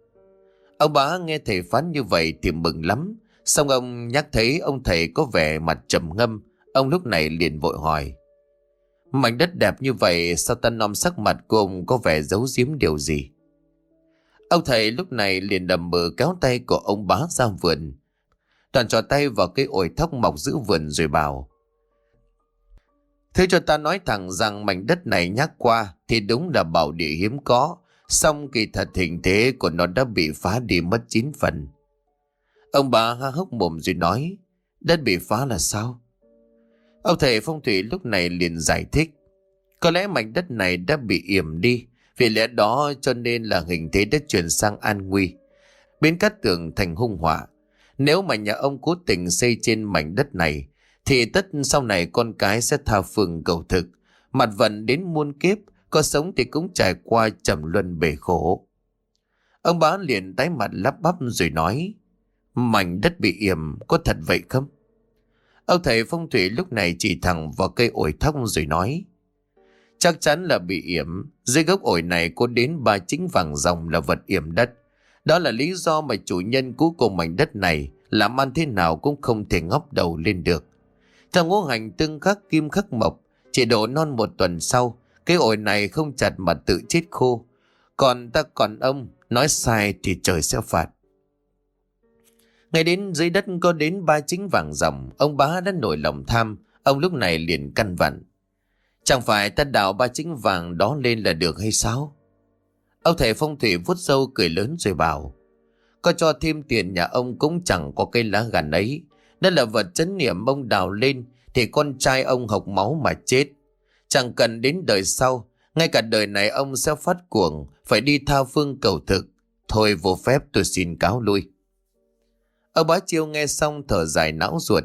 Ông Bá nghe thầy phán như vậy thì mừng lắm. Xong ông nhắc thấy ông thầy có vẻ mặt trầm ngâm, ông lúc này liền vội hỏi: "Mảnh đất đẹp như vậy, sao ta nom sắc mặt của ông có vẻ giấu giếm điều gì?" Ông thầy lúc này liền đầm mờ kéo tay của ông Bá ra vườn. Toàn trò tay vào cây ổi thóc mọc giữa vườn rồi bảo: "Thế cho ta nói thẳng rằng mảnh đất này nhắc qua thì đúng là bảo địa hiếm có, song kỳ thật hình thế của nó đã bị phá đi mất chín phần." Ông Bá há hốc mồm rồi nói: "Đất bị phá là sao?" Ông thầy phong thủy lúc này liền giải thích: "Có lẽ mảnh đất này đã bị yểm đi, vì lẽ đó cho nên là hình thế đã chuyển sang an nguy, biến cát tường thành hung họa. Nếu mà nhà ông cố tình xây trên mảnh đất này thì tất sau này con cái sẽ tha phương cầu thực, mặt vận đến muôn kiếp, có sống thì cũng trải qua trầm luân bể khổ." Ông Bá liền tái mặt lắp bắp rồi nói: "Mảnh đất bị yểm có thật vậy không?" Ông thầy phong thủy lúc này chỉ thẳng vào cây ổi thóc rồi nói: "Chắc chắn là bị yểm. Dưới gốc ổi này có đến ba chính vàng ròng là vật yểm đất. Đó là lý do mà chủ nhân cuối cùng mảnh đất này làm ăn thế nào cũng không thể ngóc đầu lên được. Theo ngũ hành tương khắc kim khắc mộc, chỉ độ non một tuần sau, cái ổi này không chặt mà tự chết khô. Còn ta còn ông, nói sai thì trời sẽ phạt." Ngay đến dưới đất có đến ba chính vàng ròng, ông Bá đã nổi lòng tham. Ông lúc này liền căn vặn: "Chẳng phải ta đào ba chính vàng đó lên là được hay sao?" Ông thầy phong thủy vuốt râu cười lớn rồi bảo: "Có cho thêm tiền nhà ông cũng chẳng có cây lá gàn ấy. Đó là vật trấn niệm, ông đào lên thì con trai ông hộc máu mà chết. Chẳng cần đến đời sau, ngay cả đời này ông sẽ phát cuồng, phải đi tha phương cầu thực. Thôi vô phép, tôi xin cáo lui." Ông Bá Chiêu nghe xong thở dài não ruột.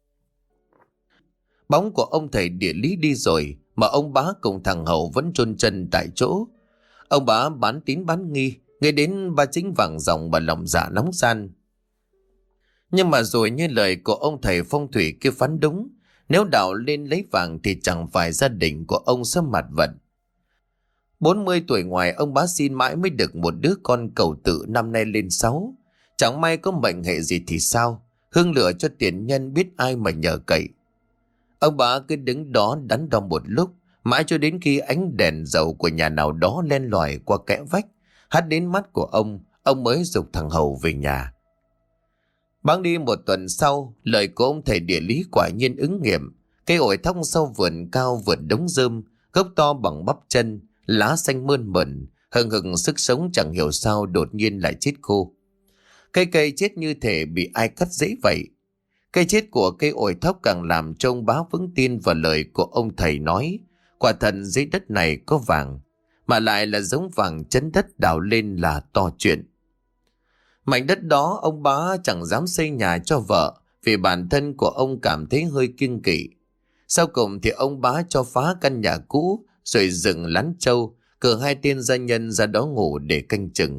Bóng của ông thầy địa lý đi rồi mà ông Bá cùng thằng Hậu vẫn chôn chân tại chỗ. Ông Bá bán tín bán nghi, nghe đến ba chính vàng ròng mà lòng dạ nóng gian. Nhưng mà rồi như lời của ông thầy phong thủy kia phán đúng, nếu đào lên lấy vàng thì chẳng phải gia đình của ông sẽ mặt vận. bốn mươi tuổi ngoài, ông Bá xin mãi mới được một đứa con cầu tự năm nay lên sáu. Chẳng may có mệnh hệ gì thì sao, hương lửa cho tiền nhân biết ai mà nhờ cậy. Ông Bá cứ đứng đó đắn đo một lúc, mãi cho đến khi ánh đèn dầu của nhà nào đó len lỏi qua kẽ vách hắt đến mắt của ông, ông mới giục thằng Hầu về nhà. Bẵng đi một tuần sau, lời của ông thầy địa lý quả nhiên ứng nghiệm. Cây ổi thóc sau vườn cao vượt đống rơm, gốc to bằng bắp chân, lá xanh mơn mởn, hừng hừng sức sống chẳng hiểu sao đột nhiên lại chết khô. Cây cây chết như thể bị ai cắt rễ vậy. Cây chết của cây ổi thóc càng làm cho ông bá vững tin vào lời của ông thầy nói, quả thật dưới đất này có vàng, mà lại là giống vàng chấn đất đào lên là to chuyện. Mảnh đất đó ông bá chẳng dám xây nhà cho vợ, vì bản thân của ông cảm thấy hơi kiêng kỵ. Sau cùng thì ông bá cho phá căn nhà cũ, rồi dựng lán trâu, cử hai tên gia nhân ra đó ngủ để canh chừng.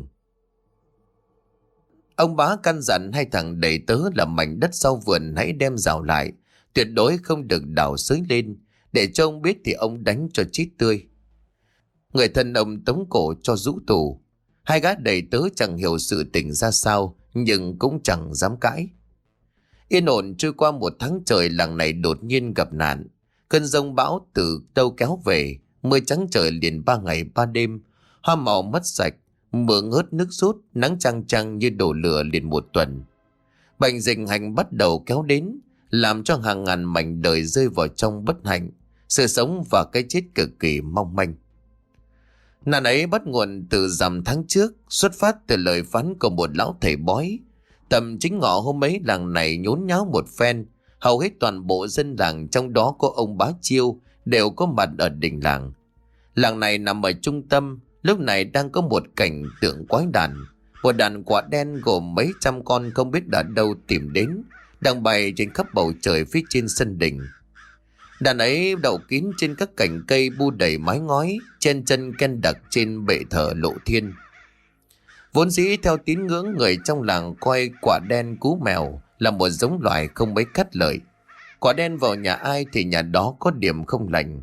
Ông bá căn dặn hai thằng đầy tớ là mảnh đất sau vườn hãy đem rào lại, tuyệt đối không được đào xới lên, để cho ông biết thì ông đánh cho chết tươi. Người thân ông tống cổ cho rũ tù. Hai gã đầy tớ chẳng hiểu sự tình ra sao, nhưng cũng chẳng dám cãi. Yên ổn trôi qua một tháng trời, làng này đột nhiên gặp nạn. Cơn giông bão từ đâu kéo về, mưa trắng trời liền ba ngày ba đêm, hoa màu mất sạch, mưa ngớt nước rút, nắng chang chang như đổ lửa liền một tuần. Bệnh dịch hành bắt đầu kéo đến, làm cho hàng ngàn mảnh đời rơi vào trong bất hạnh, sự sống và cái chết cực kỳ mong manh. Nạn ấy bắt nguồn từ rằm tháng trước, xuất phát từ lời phán của một lão thầy bói. Tầm chính ngọ hôm ấy, làng này nhốn nháo một phen, hầu hết toàn bộ dân làng, trong đó có ông bá Chiêu, đều có mặt ở đình làng. Làng này nằm ở trung tâm, lúc này đang có một cảnh tượng quái đản. Một đàn quạ đen gồm mấy trăm con không biết đã đâu tìm đến, đang bay trên khắp bầu trời phía trên sân đình. Đàn ấy đậu kín trên các cành cây bu đầy mái ngói, trên chân ken đặc trên bệ thờ lộ thiên. Vốn dĩ theo tín ngưỡng, người trong làng coi quả đen cú mèo là một giống loài không mấy cắt lợi. Quả đen vào nhà ai thì nhà đó có điểm không lành.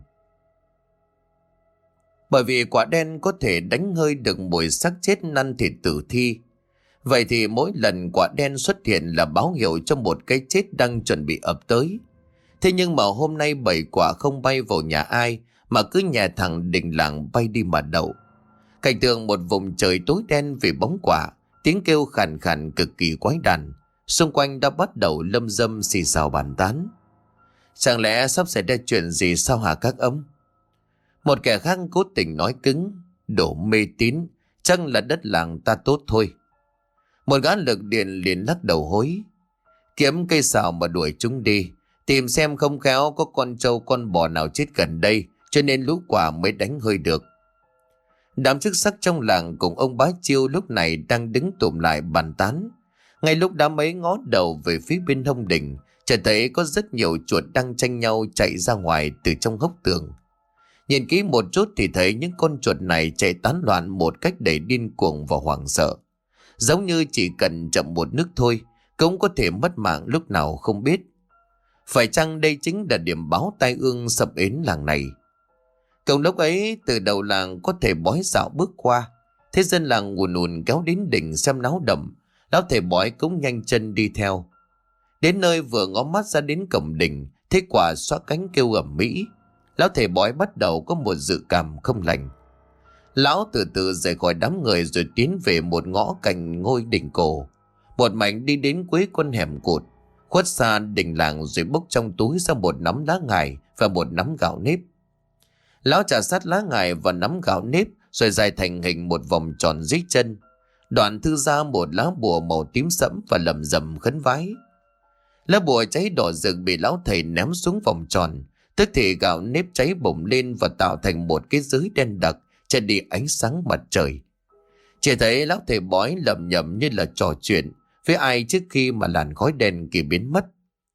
Bởi vì quả đen có thể đánh hơi được mùi xác chết năn thịt tử thi. Vậy thì mỗi lần quả đen xuất hiện là báo hiệu cho một cái chết đang chuẩn bị ập tới. Thế nhưng mà hôm nay bảy quả không bay vào nhà ai, mà cứ nhà thẳng đình làng bay đi mà đậu. Cảnh tượng một vùng trời tối đen vì bóng quả, tiếng kêu khàn khàn cực kỳ quái đản. Xung quanh đã bắt đầu lâm dâm xì xào bàn tán. Chẳng lẽ sắp xảy ra chuyện gì sao hả các ông? Một kẻ khác cố tình nói cứng, đổ mê tín, chắc là đất làng ta tốt thôi. Một gã lực điện liền lắc đầu hối. Kiếm cây xào mà đuổi chúng đi, tìm xem không khéo có con trâu con bò nào chết gần đây, cho nên lũ quả mới đánh hơi được. Đám chức sắc trong làng cùng ông bá Chiêu lúc này đang đứng tụm lại bàn tán. Ngay lúc đám ấy ngó đầu về phía bên hông đình, chợt thấy có rất nhiều chuột đang tranh nhau chạy ra ngoài từ trong hốc tường. Nhìn kỹ một chút thì thấy những con chuột này chạy tán loạn một cách đầy điên cuồng và hoảng sợ. Giống như chỉ cần chậm một nước thôi, cũng có thể mất mạng lúc nào không biết. Phải chăng đây chính là điểm báo tai ương sập ến làng này? Cùng lúc ấy, từ đầu làng có thể bói dạo bước qua. Thế dân làng ùn ùn kéo đến đỉnh xem náo động. Lão thầy bói cũng nhanh chân đi theo. Đến nơi vừa ngó mắt ra đến cổng đình, thế quả xóa cánh kêu ầm ĩ. Lão thầy bói bắt đầu có một dự cảm không lành. Lão từ từ rời khỏi đám người rồi tiến về một ngõ cạnh ngôi đình cổ. Một mảnh đi đến cuối con hẻm cụt, khuất xa đình làng rồi bốc trong túi ra một nắm lá ngải và một nắm gạo nếp. Lão trà sát lá ngải và nắm gạo nếp rồi dài thành hình một vòng tròn dưới chân. Đoạn thư ra một lá bùa màu tím sẫm và lầm rầm khấn vái. Lá bùa cháy đỏ rực bị lão thầy ném xuống vòng tròn, tức thì gạo nếp cháy bùng lên và tạo thành một cái giới đen đặc che đi ánh sáng mặt trời. Chỉ thấy lão thầy bói lẩm nhẩm như là trò chuyện với ai trước khi mà làn khói đen kỳ biến mất.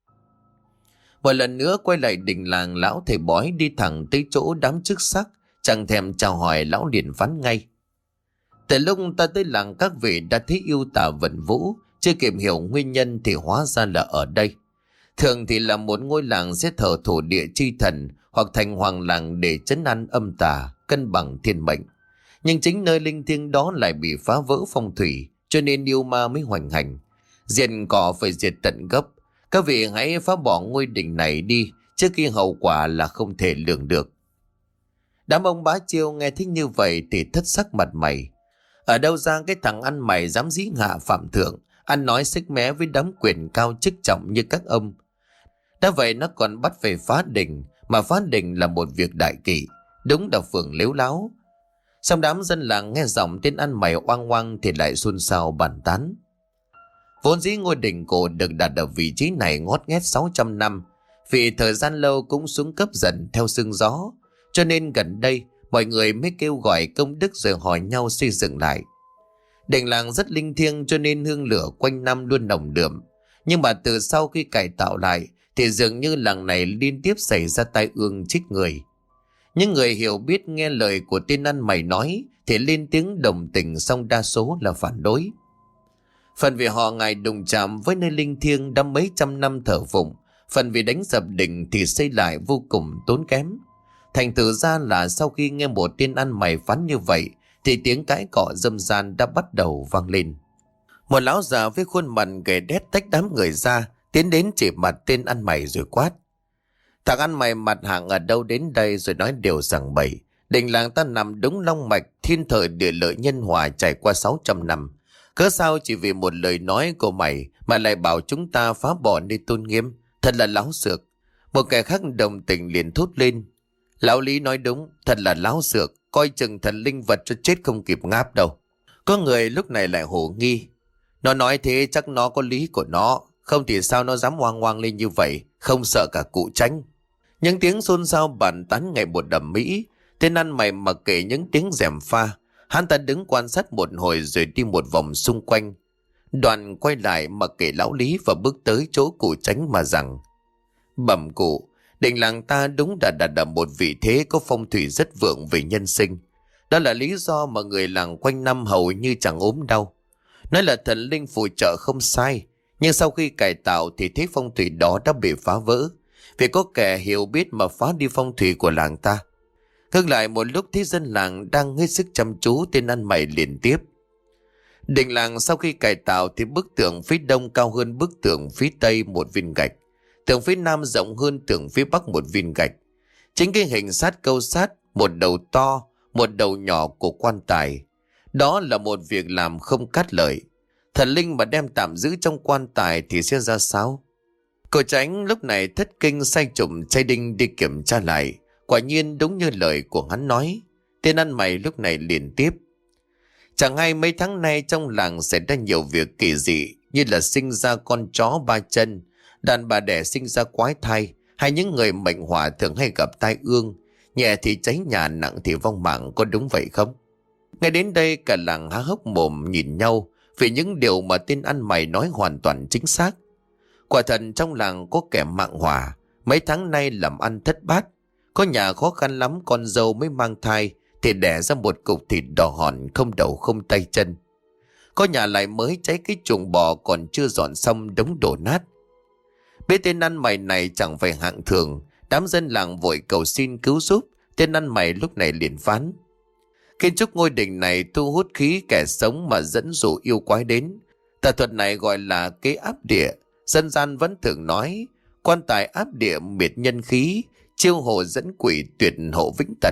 Một lần nữa quay lại đình làng, lão thầy bói đi thẳng tới chỗ đám chức sắc, chẳng thèm chào hỏi lão liền phán ngay. Từ lúc ta tới làng các vị đã thấy yêu tả vận vũ, chưa kịp hiểu nguyên nhân thì hóa ra là ở đây. Thường thì là một ngôi làng sẽ thờ thổ địa chi thần hoặc thành hoàng làng để trấn an âm tà, cân bằng thiên mệnh. Nhưng chính nơi linh thiêng đó lại bị phá vỡ phong thủy, cho nên yêu ma mới hoành hành. Diệt cỏ phải diệt tận gốc. Các vị hãy phá bỏ ngôi đình này đi, trước khi hậu quả là không thể lường được. Đám ông bá Chiêu nghe thích như vậy thì thất sắc mặt mày. Ở đâu ra cái thằng ăn mày dám dĩ hạ phạm thượng, ăn nói xích mé với đám quyền cao chức trọng như các ông. Đã vậy nó còn bắt về phá đình, mà phá đình là một việc đại kỵ, đúng là phường lếu láo. Xong đám dân làng nghe giọng tên ăn mày oang oang thì lại xôn xao bàn tán. Vốn dĩ ngôi đình cổ được đặt ở vị trí này ngót nghét sáu trăm năm, vì thời gian lâu cũng xuống cấp dần theo sương gió, cho nên gần đây mọi người mới kêu gọi công đức rồi hỏi nhau xây dựng lại. Đình làng rất linh thiêng cho nên hương lửa quanh năm luôn nồng đượm, nhưng mà từ sau khi cải tạo lại thì dường như làng này liên tiếp xảy ra tai ương chết người. Những người hiểu biết nghe lời của tên ăn mày nói thì lên tiếng đồng tình, song đa số là phản đối. Phần vì họ ngại đụng chạm với nơi linh thiêng đã mấy trăm năm thờ phụng, phần vì đánh dập đình thì xây lại vô cùng tốn kém. Thành thử ra là sau khi nghe một tên ăn mày phán như vậy thì tiếng cãi cọ râm ran đã bắt đầu vang lên. Một lão già với khuôn mặt gầy đét tách đám người ra, tiến đến chỉ mặt tên ăn mày rồi quát: "Thằng ăn mày mặt hạng ở đâu đến đây rồi nói điều sằng bậy? Đình làng ta nằm đúng long mạch thiên thời địa lợi nhân hòa trải qua sáu trăm năm. Cớ sao chỉ vì một lời nói của mày mà lại bảo chúng ta phá bỏ nơi tôn nghiêm? Thật là láo xược." Một kẻ khác đồng tình liền thốt lên: "Lão Lý nói đúng, thật là láo xược, coi chừng thần linh vật cho chết không kịp ngáp đâu." Có người lúc này lại hổ nghi: "Nó nói thế chắc nó có lý của nó, không thì sao nó dám oang oang lên như vậy, không sợ cả cụ Tránh." Những tiếng xôn xao bàn tán ngày một đầm mỹ. Tên ăn mày mặc kệ những tiếng gièm pha, hắn ta đứng quan sát một hồi rồi đi một vòng xung quanh. Đoàn quay lại mặc kệ lão Lý và bước tới chỗ cụ Tránh mà rằng: "Bẩm cụ, đình làng ta đúng đã đặt ở một vị thế có phong thủy rất vượng về nhân sinh. Đó là lý do mà người làng quanh năm hầu như chẳng ốm đau. Nói là thần linh phù trợ không sai, nhưng sau khi cải tạo thì thế phong thủy đó đã bị phá vỡ, vì có kẻ hiểu biết mà phá đi phong thủy của làng ta." Ngưng lại một lúc thấy dân làng đang hết sức chăm chú, tên ăn mày liền tiếp: "Đình làng sau khi cải tạo thì bức tường phía đông cao hơn bức tường phía tây một viên gạch, tường phía nam rộng hơn tường phía bắc một viên gạch. Chính cái hình sát câu sát, một đầu to, một đầu nhỏ của quan tài, đó là một việc làm không cát lợi. Thần linh mà đem tạm giữ trong quan tài thì sẽ ra sao?" Cô Tránh lúc này thất kinh say trùm chai đinh đi kiểm tra lại. Quả nhiên đúng như lời của hắn nói. Tên ăn mày lúc này liền tiếp: "Chẳng hay mấy tháng nay trong làng xảy ra nhiều việc kỳ dị, như là sinh ra con chó ba chân, đàn bà đẻ sinh ra quái thai, hay những người mệnh hỏa thường hay gặp tai ương, nhẹ thì cháy nhà, nặng thì vong mạng, có đúng vậy không?" Ngay đến đây cả làng há hốc mồm nhìn nhau, vì những điều mà tên ăn mày nói hoàn toàn chính xác. Quả thật trong làng có kẻ mạng hỏa, mấy tháng nay làm ăn thất bát. Có nhà khó khăn lắm con dâu mới mang thai thì đẻ ra một cục thịt đỏ hòn, không đầu không tay chân. Có nhà lại mới cháy cái chuồng bò còn chưa dọn xong đống đổ nát. Biết tên ăn mày này chẳng phải hạng thường, đám dân làng vội cầu xin cứu giúp. Tên ăn mày lúc này liền phán: "Kiến trúc ngôi đình này thu hút khí kẻ sống mà dẫn dụ yêu quái đến. Tà thuật này gọi là kế áp địa. Dân gian vẫn thường nói quan tài áp địa miệt nhân khí, chiêu hồ dẫn quỷ tuyệt hộ vĩnh tật."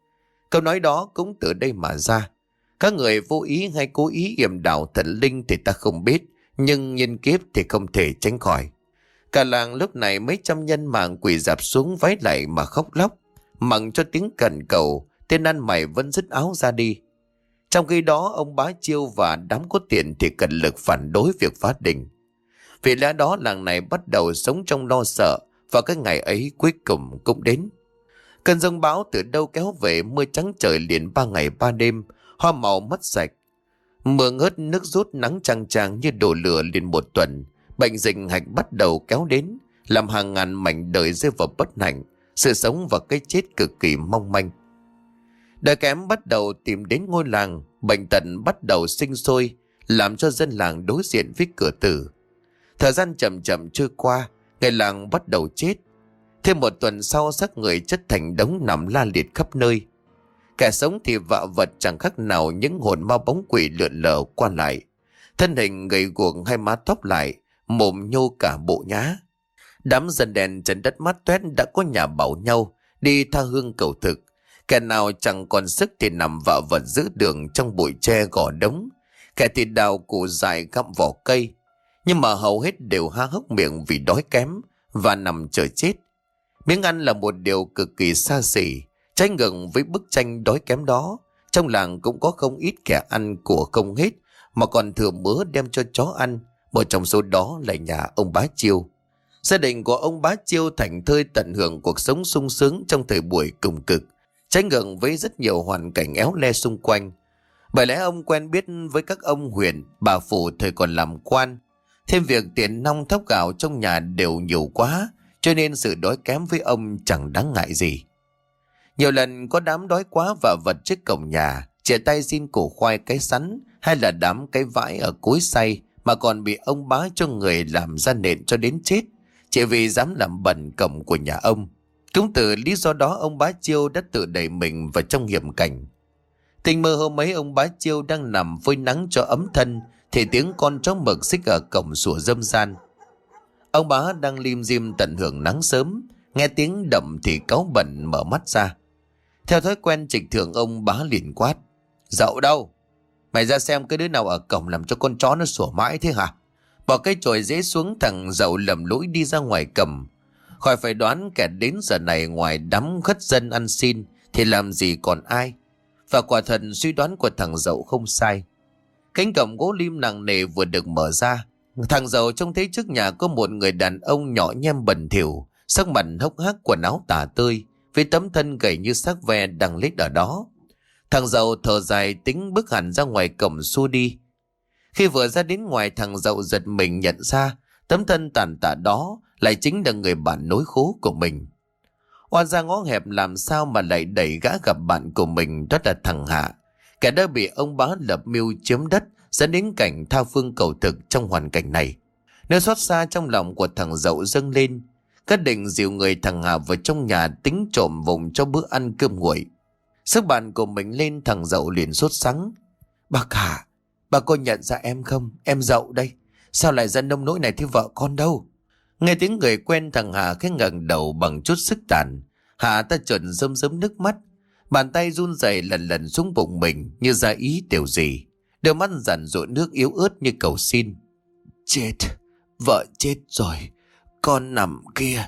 Câu nói đó cũng từ đây mà ra. Các người vô ý hay cố ý yểm đảo thần linh thì ta không biết, nhưng nhân kiếp thì không thể tránh khỏi. Cả làng lúc này mấy trăm nhân mạng quỳ dạp xuống vái lạy mà khóc lóc. Mặc cho tiếng cần cầu, tên ăn mày vẫn dứt áo ra đi. Trong khi đó ông bá Chiêu và đám có tiền thì cật lực phản đối việc phá đình. Vì lẽ đó làng này bắt đầu sống trong lo sợ, và cái ngày ấy cuối cùng cũng đến. Cơn giông bão từ đâu kéo về, mưa trắng trời liền ba ngày ba đêm, hoa màu mất sạch. Mưa ngớt nước rút, nắng chang chang như đổ lửa liền một tuần. Bệnh dịch hạch bắt đầu kéo đến, làm hàng ngàn mảnh đời rơi vào bất hạnh, sự sống và cái chết cực kỳ mong manh. Đời kém bắt đầu tìm đến ngôi làng, bệnh tật bắt đầu sinh sôi, làm cho dân làng đối diện với cửa tử. Thời gian chậm chậm trôi qua, người làng bắt đầu chết. Thêm một tuần sau, xác người chất thành đống nằm la liệt khắp nơi. Kẻ sống thì vạ vật chẳng khác nào những hồn ma bóng quỷ lượn lờ qua lại. Thân hình gầy guộc, hai má thóp lại, mồm nhô cả bộ nhá. Đám dân đèn trên đất mát toét đã có nhà bảo nhau đi tha hương cầu thực. Kẻ nào chẳng còn sức thì nằm vạ vật giữa đường trong bụi tre gò đống. Kẻ thì đào củ dại gặm vỏ cây. Nhưng mà hầu hết đều há hốc miệng vì đói kém và nằm chờ chết. Miếng ăn là một điều cực kỳ xa xỉ, trái ngược với bức tranh đói kém đó Trong làng cũng có không ít kẻ ăn của không hết, mà còn thừa mứa đem cho chó ăn. Một trong số đó là nhà ông Bá Chiêu. Gia đình của ông Bá Chiêu thảnh thơi tận hưởng cuộc sống sung sướng trong thời buổi cùng cực, trái ngược với rất nhiều hoàn cảnh éo le xung quanh. Bởi lẽ ông quen biết với các ông huyện, bà phủ thời còn làm quan. Thêm việc tiền nong thóc gạo trong nhà đều nhiều quá, cho nên sự đói kém với ông chẳng đáng ngại gì. Nhiều lần có đám đói quá và vật trước cổng nhà, chìa tay xin củ khoai cái sắn hay là đám cái vãi ở cối xay mà còn bị ông Bá cho người làm ra nện cho đến chết, chỉ vì dám làm bẩn cổng của nhà ông. Cũng từ lý do đó ông Bá Chiêu đã tự đẩy mình vào trong hiểm cảnh. Tình mơ hôm ấy ông Bá Chiêu đang nằm phơi nắng cho ấm thân thì tiếng con chó mực xích ở cổng sủa râm ran. Ông Bá đang lim dim tận hưởng nắng sớm, nghe tiếng động thì cáu bẩn mở mắt ra. Theo thói quen trịch thượng ông Bá liền quát: "Dậu đâu? Mày ra xem cái đứa nào ở cổng làm cho con chó nó sủa mãi thế hả?" Bỏ cái chổi dễ xuống, thằng Dậu lầm lũi đi ra ngoài cầm. Khỏi phải đoán, kẻ đến giờ này ngoài đám khất dân ăn xin thì làm gì còn ai. Và quả thật suy đoán của thằng Dậu không sai. Cánh cổng gỗ lim nặng nề vừa được mở ra, thằng Dậu trông thấy trước nhà có một người đàn ông nhỏ nhem bẩn thỉu, sắc mặt hốc hác, quần áo tả tơi, với tấm thân gầy như xác ve đang lết ở đó. Thằng Dậu thở dài tính bước hẳn ra ngoài cổng xua đi. Khi vừa ra đến ngoài, thằng Dậu giật mình nhận ra tấm thân tàn tạ đó lại chính là người bạn nối khố của mình. Oan ra ngõ hẹp làm sao mà lại đẩy gã gặp bạn của mình, đó là thằng Hạ, kẻ đã bị ông Bá lập mưu chiếm đất, dẫn đến cảnh tha phương cầu thực trong hoàn cảnh này. Nơi xót xa trong lòng của thằng Dậu dâng lên, cất định dìu người thằng Hạ vào trong nhà tính trộm vùng cho bữa ăn cơm nguội. Sức bạn của mình lên, thằng Dậu liền sốt sắng: "Bác Hạ, bà có nhận ra em không? Em Dậu đây. Sao lại ra nông nỗi này thế, vợ con đâu?" Nghe tiếng người quen, thằng Hà khẽ ngẩng đầu bằng chút sức tàn. Hà ta chợt rơm rớm nước mắt, bàn tay run rẩy lần lần xuống bụng mình như ra ý điều gì. Đôi mắt dằn dụa nước yếu ớt như cầu xin. "Chết, vợ chết rồi, con nằm kia."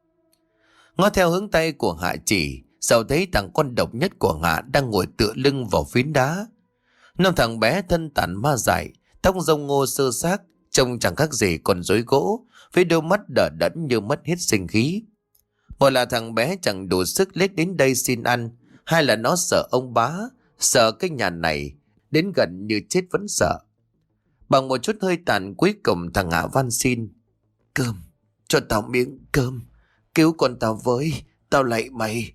Ngó theo hướng tay của Hạ chỉ, Dậu thấy thằng con độc nhất của Hạ đang ngồi tựa lưng vào phiến đá. Năm thằng bé thân tàn ma dại, tóc rông ngô sơ xác, trông chẳng khác gì con rối gỗ, với đôi mắt đờ đẫn như mất hết sinh khí. Một là thằng bé chẳng đủ sức lết đến đây xin ăn, hai là nó sợ ông Bá, sợ cái nhà này, đến gần như chết vẫn sợ. Bằng một chút hơi tàn cuối cùng, thằng Hạ van xin: "Cơm, cho tao miếng cơm, cứu con tao với, tao lạy mày."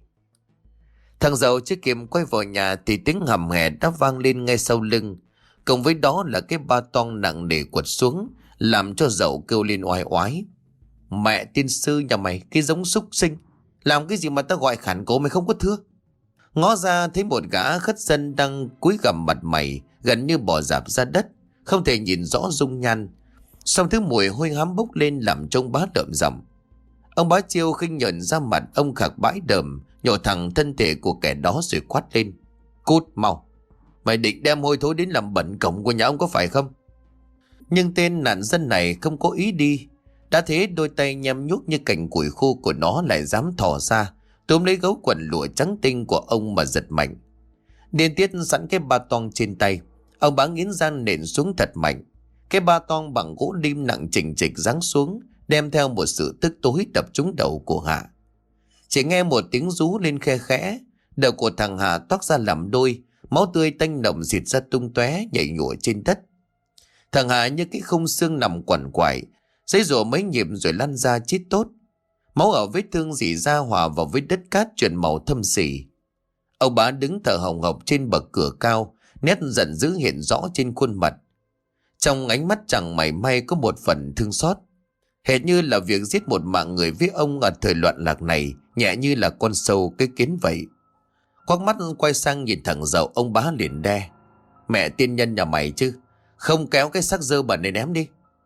Thằng Dậu chưa kịp quay vào nhà thì tiếng hầm hè đã vang lên ngay sau lưng, cùng với đó là cái ba toang nặng nề quật xuống, làm cho Dậu kêu lên oai oái: "Mẹ tiên sư nhà mày, cái giống súc sinh, làm cái gì mà tao gọi khản cổ mày không có thưa?" Ngó ra thấy một gã khất dân đang cúi gằm mặt mày, gần như bò rạp ra đất, không thể nhìn rõ dung nhan. Song thứ mùi hôi hám bốc lên làm trông Bá đượm rầm. Ông Bá Chiêu khinh nhợn ra mặt, ông khạc bãi đờm nhổ thẳng thân thể của kẻ đó rồi quát lên: "Cút mau! Mày định đem hôi thối đến làm bẩn cổng của nhà ông có phải không?" Nhưng tên nạn dân này không có ý đi. Đã thế đôi tay nhem nhuốc như cành củi khô của nó lại dám thò ra túm lấy gấu quần lụa trắng tinh của ông mà giật mạnh. Điên tiết sẵn cái ba toang trên tay, ông Bá nghiến răng nện xuống thật mạnh. Cái ba toang bằng gỗ lim nặng chình chịch giáng xuống, đem theo một sự tức tối đập trúng đầu của Hạ. Chỉ nghe một tiếng rú lên khe khẽ, đầu của thằng Hạ toác ra làm đôi, máu tươi tanh nồng xịt ra tung tóe nhảy nhụa trên đất. Thằng Hạ như cái khung xương nằm quằn quại, giãy giụa mấy nhịp rồi lăn ra chết tốt. Máu ở vết thương rỉ ra hòa vào với đất cát chuyển màu thâm sỉ. Ông Bá đứng thở hồng hộc trên bậc cửa cao, nét giận dữ hiện rõ trên khuôn mặt. Trong ánh mắt chẳng mảy may có một phần thương xót, hệt như là việc giết một mạng người với ông ở thời loạn lạc này nhẹ như là con sâu cái kiến vậy. Quắc mắt quay sang nhìn thằng Dậu, ông Bá liền đe: "Mẹ tiên nhân nhà mày chứ, không kéo cái xác dơ bẩn này ném đi."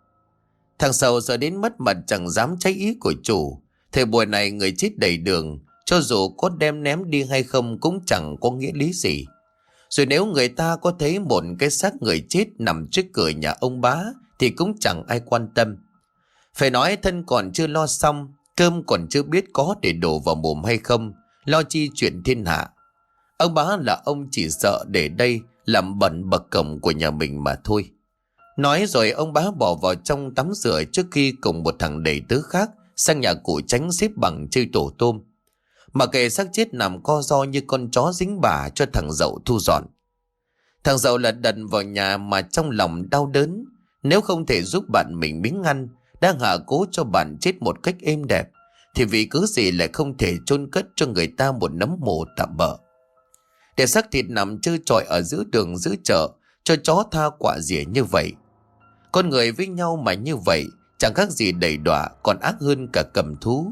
Thằng Sầu sợ đến mất mặt chẳng dám trái ý của chủ. Thời buổi này người chết đầy đường, cho dù có đem ném đi hay không cũng chẳng có nghĩa lý gì. Rồi nếu người ta có thấy một cái xác người chết nằm trước cửa nhà ông Bá thì cũng chẳng ai quan tâm. Phải nói thân còn chưa lo xong, cơm còn chưa biết có để đổ vào mồm hay không, lo chi chuyện thiên hạ. Ông bá là ông chỉ sợ để đây làm bẩn bậc cổng của nhà mình mà thôi. Nói rồi ông bá bỏ vào trong tắm rửa trước khi cùng một thằng đầy tớ khác sang nhà cụ Tránh xếp bằng chơi tổ tôm. Mà kệ xác chết nằm co ro như con chó dính bả cho thằng Dậu thu dọn. Thằng Dậu lật đật vào nhà mà trong lòng đau đớn. Nếu không thể giúp bạn mình miếng ăn, đang hạ cố cho bạn chết một cách êm đẹp, thì vì cứ gì lại không thể chôn cất cho người ta một nấm mồ tạm bợ. Để xác thịt nằm trơ trọi ở giữa đường giữa chợ, cho chó tha quả rỉa như vậy. Con người với nhau mà như vậy, chẳng khác gì đầy đọa, còn ác hơn cả cầm thú.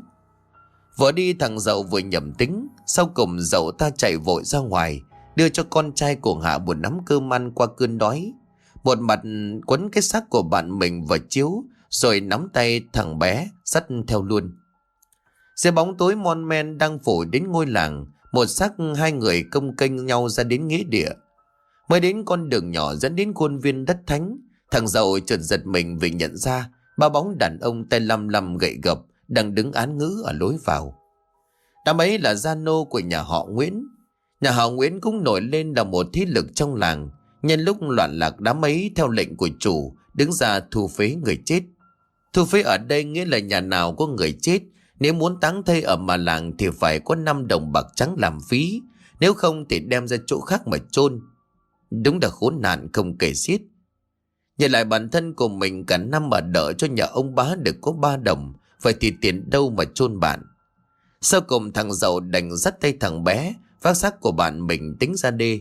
Vừa đi thằng Dậu vừa nhầm tính. Sau cùng Dậu ta chạy vội ra ngoài, đưa cho con trai của Hạ một nắm cơm ăn qua cơn đói. Một mặt quấn cái xác của bạn mình vào chiếu, rồi nắm tay thằng bé dắt theo luôn. Dưới bóng tối mon men đang phủ đến ngôi làng, một xác hai người công kênh nhau ra đến nghĩa địa. Mới đến con đường nhỏ dẫn đến khuôn viên đất thánh, thằng Dậu chợt giật mình vì nhận ra ba bóng đàn ông tay lăm lăm gậy gộc đang đứng án ngữ ở lối vào. Đám ấy là gia nô của nhà họ Nguyễn. Nhà họ Nguyễn cũng nổi lên là một thế lực trong làng. Nhân lúc loạn lạc, đám ấy theo lệnh của chủ đứng ra thu phế người chết. Thu phế ở đây nghĩa là nhà nào có người chết, nếu muốn táng thây ở mà làng thì phải có năm đồng bạc trắng làm phí, nếu không thì đem ra chỗ khác mà chôn. Đúng là khốn nạn không kể xiết. Nhìn lại bản thân của mình cả năm mà đợi cho nhà ông bá được có ba đồng, vậy thì tiền đâu mà chôn bạn. Sau cùng thằng Dậu đành dắt tay thằng bé vác xác của bạn mình tính ra đê.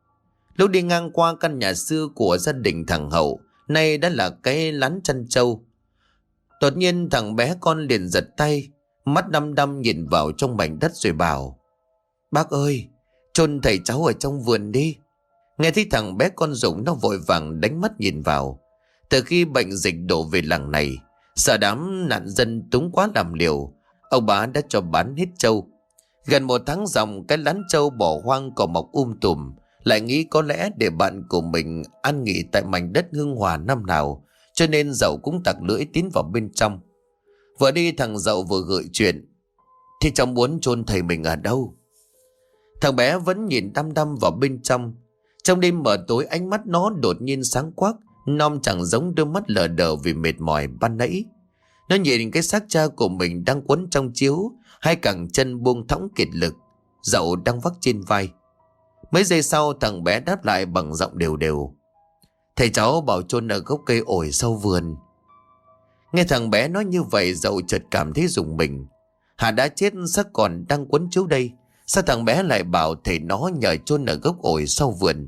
Lúc đi ngang qua căn nhà xưa của gia đình thằng Hậu, nay đã là cái lán chăn trâu. Đột nhiên thằng bé con liền giật tay, mắt đăm đăm nhìn vào trong mảnh đất rồi bảo: "Bác ơi, chôn thầy cháu ở trong vườn đi." Nghe thấy thằng bé con Dũng, nó vội vàng đánh mắt nhìn vào. Từ khi bệnh dịch đổ về làng này, sợ đám nạn dân túng quá làm liều, ông bá đã cho bán hết trâu. Gần một tháng dòng cái lán trâu bỏ hoang cỏ mọc um tùm, lại nghĩ có lẽ để bạn của mình an nghỉ tại mảnh đất hương hòa năm nào, cho nên Dậu cũng tặc lưỡi tiến vào bên trong. Vừa đi thằng Dậu vừa gợi chuyện: "Thì cháu muốn chôn thầy mình ở đâu?" Thằng bé vẫn nhìn đăm đăm vào bên trong. Trong đêm mờ tối, ánh mắt nó đột nhiên sáng quắc, non chẳng giống đôi mắt lờ đờ vì mệt mỏi ban nãy. Nó nhìn cái xác cha của mình đang quấn trong chiếu, hai cẳng chân buông thõng kiệt lực, Dậu đang vác trên vai. Mấy giây sau thằng bé đáp lại bằng giọng đều đều: "Thầy cháu bảo chôn ở gốc cây ổi sau vườn." Nghe thằng bé nói như vậy, Dậu chợt cảm thấy rùng mình. Hà đã chết, xác còn đang quấn chiếu đây, sao thằng bé lại bảo thầy nó nhờ chôn ở gốc ổi sau vườn?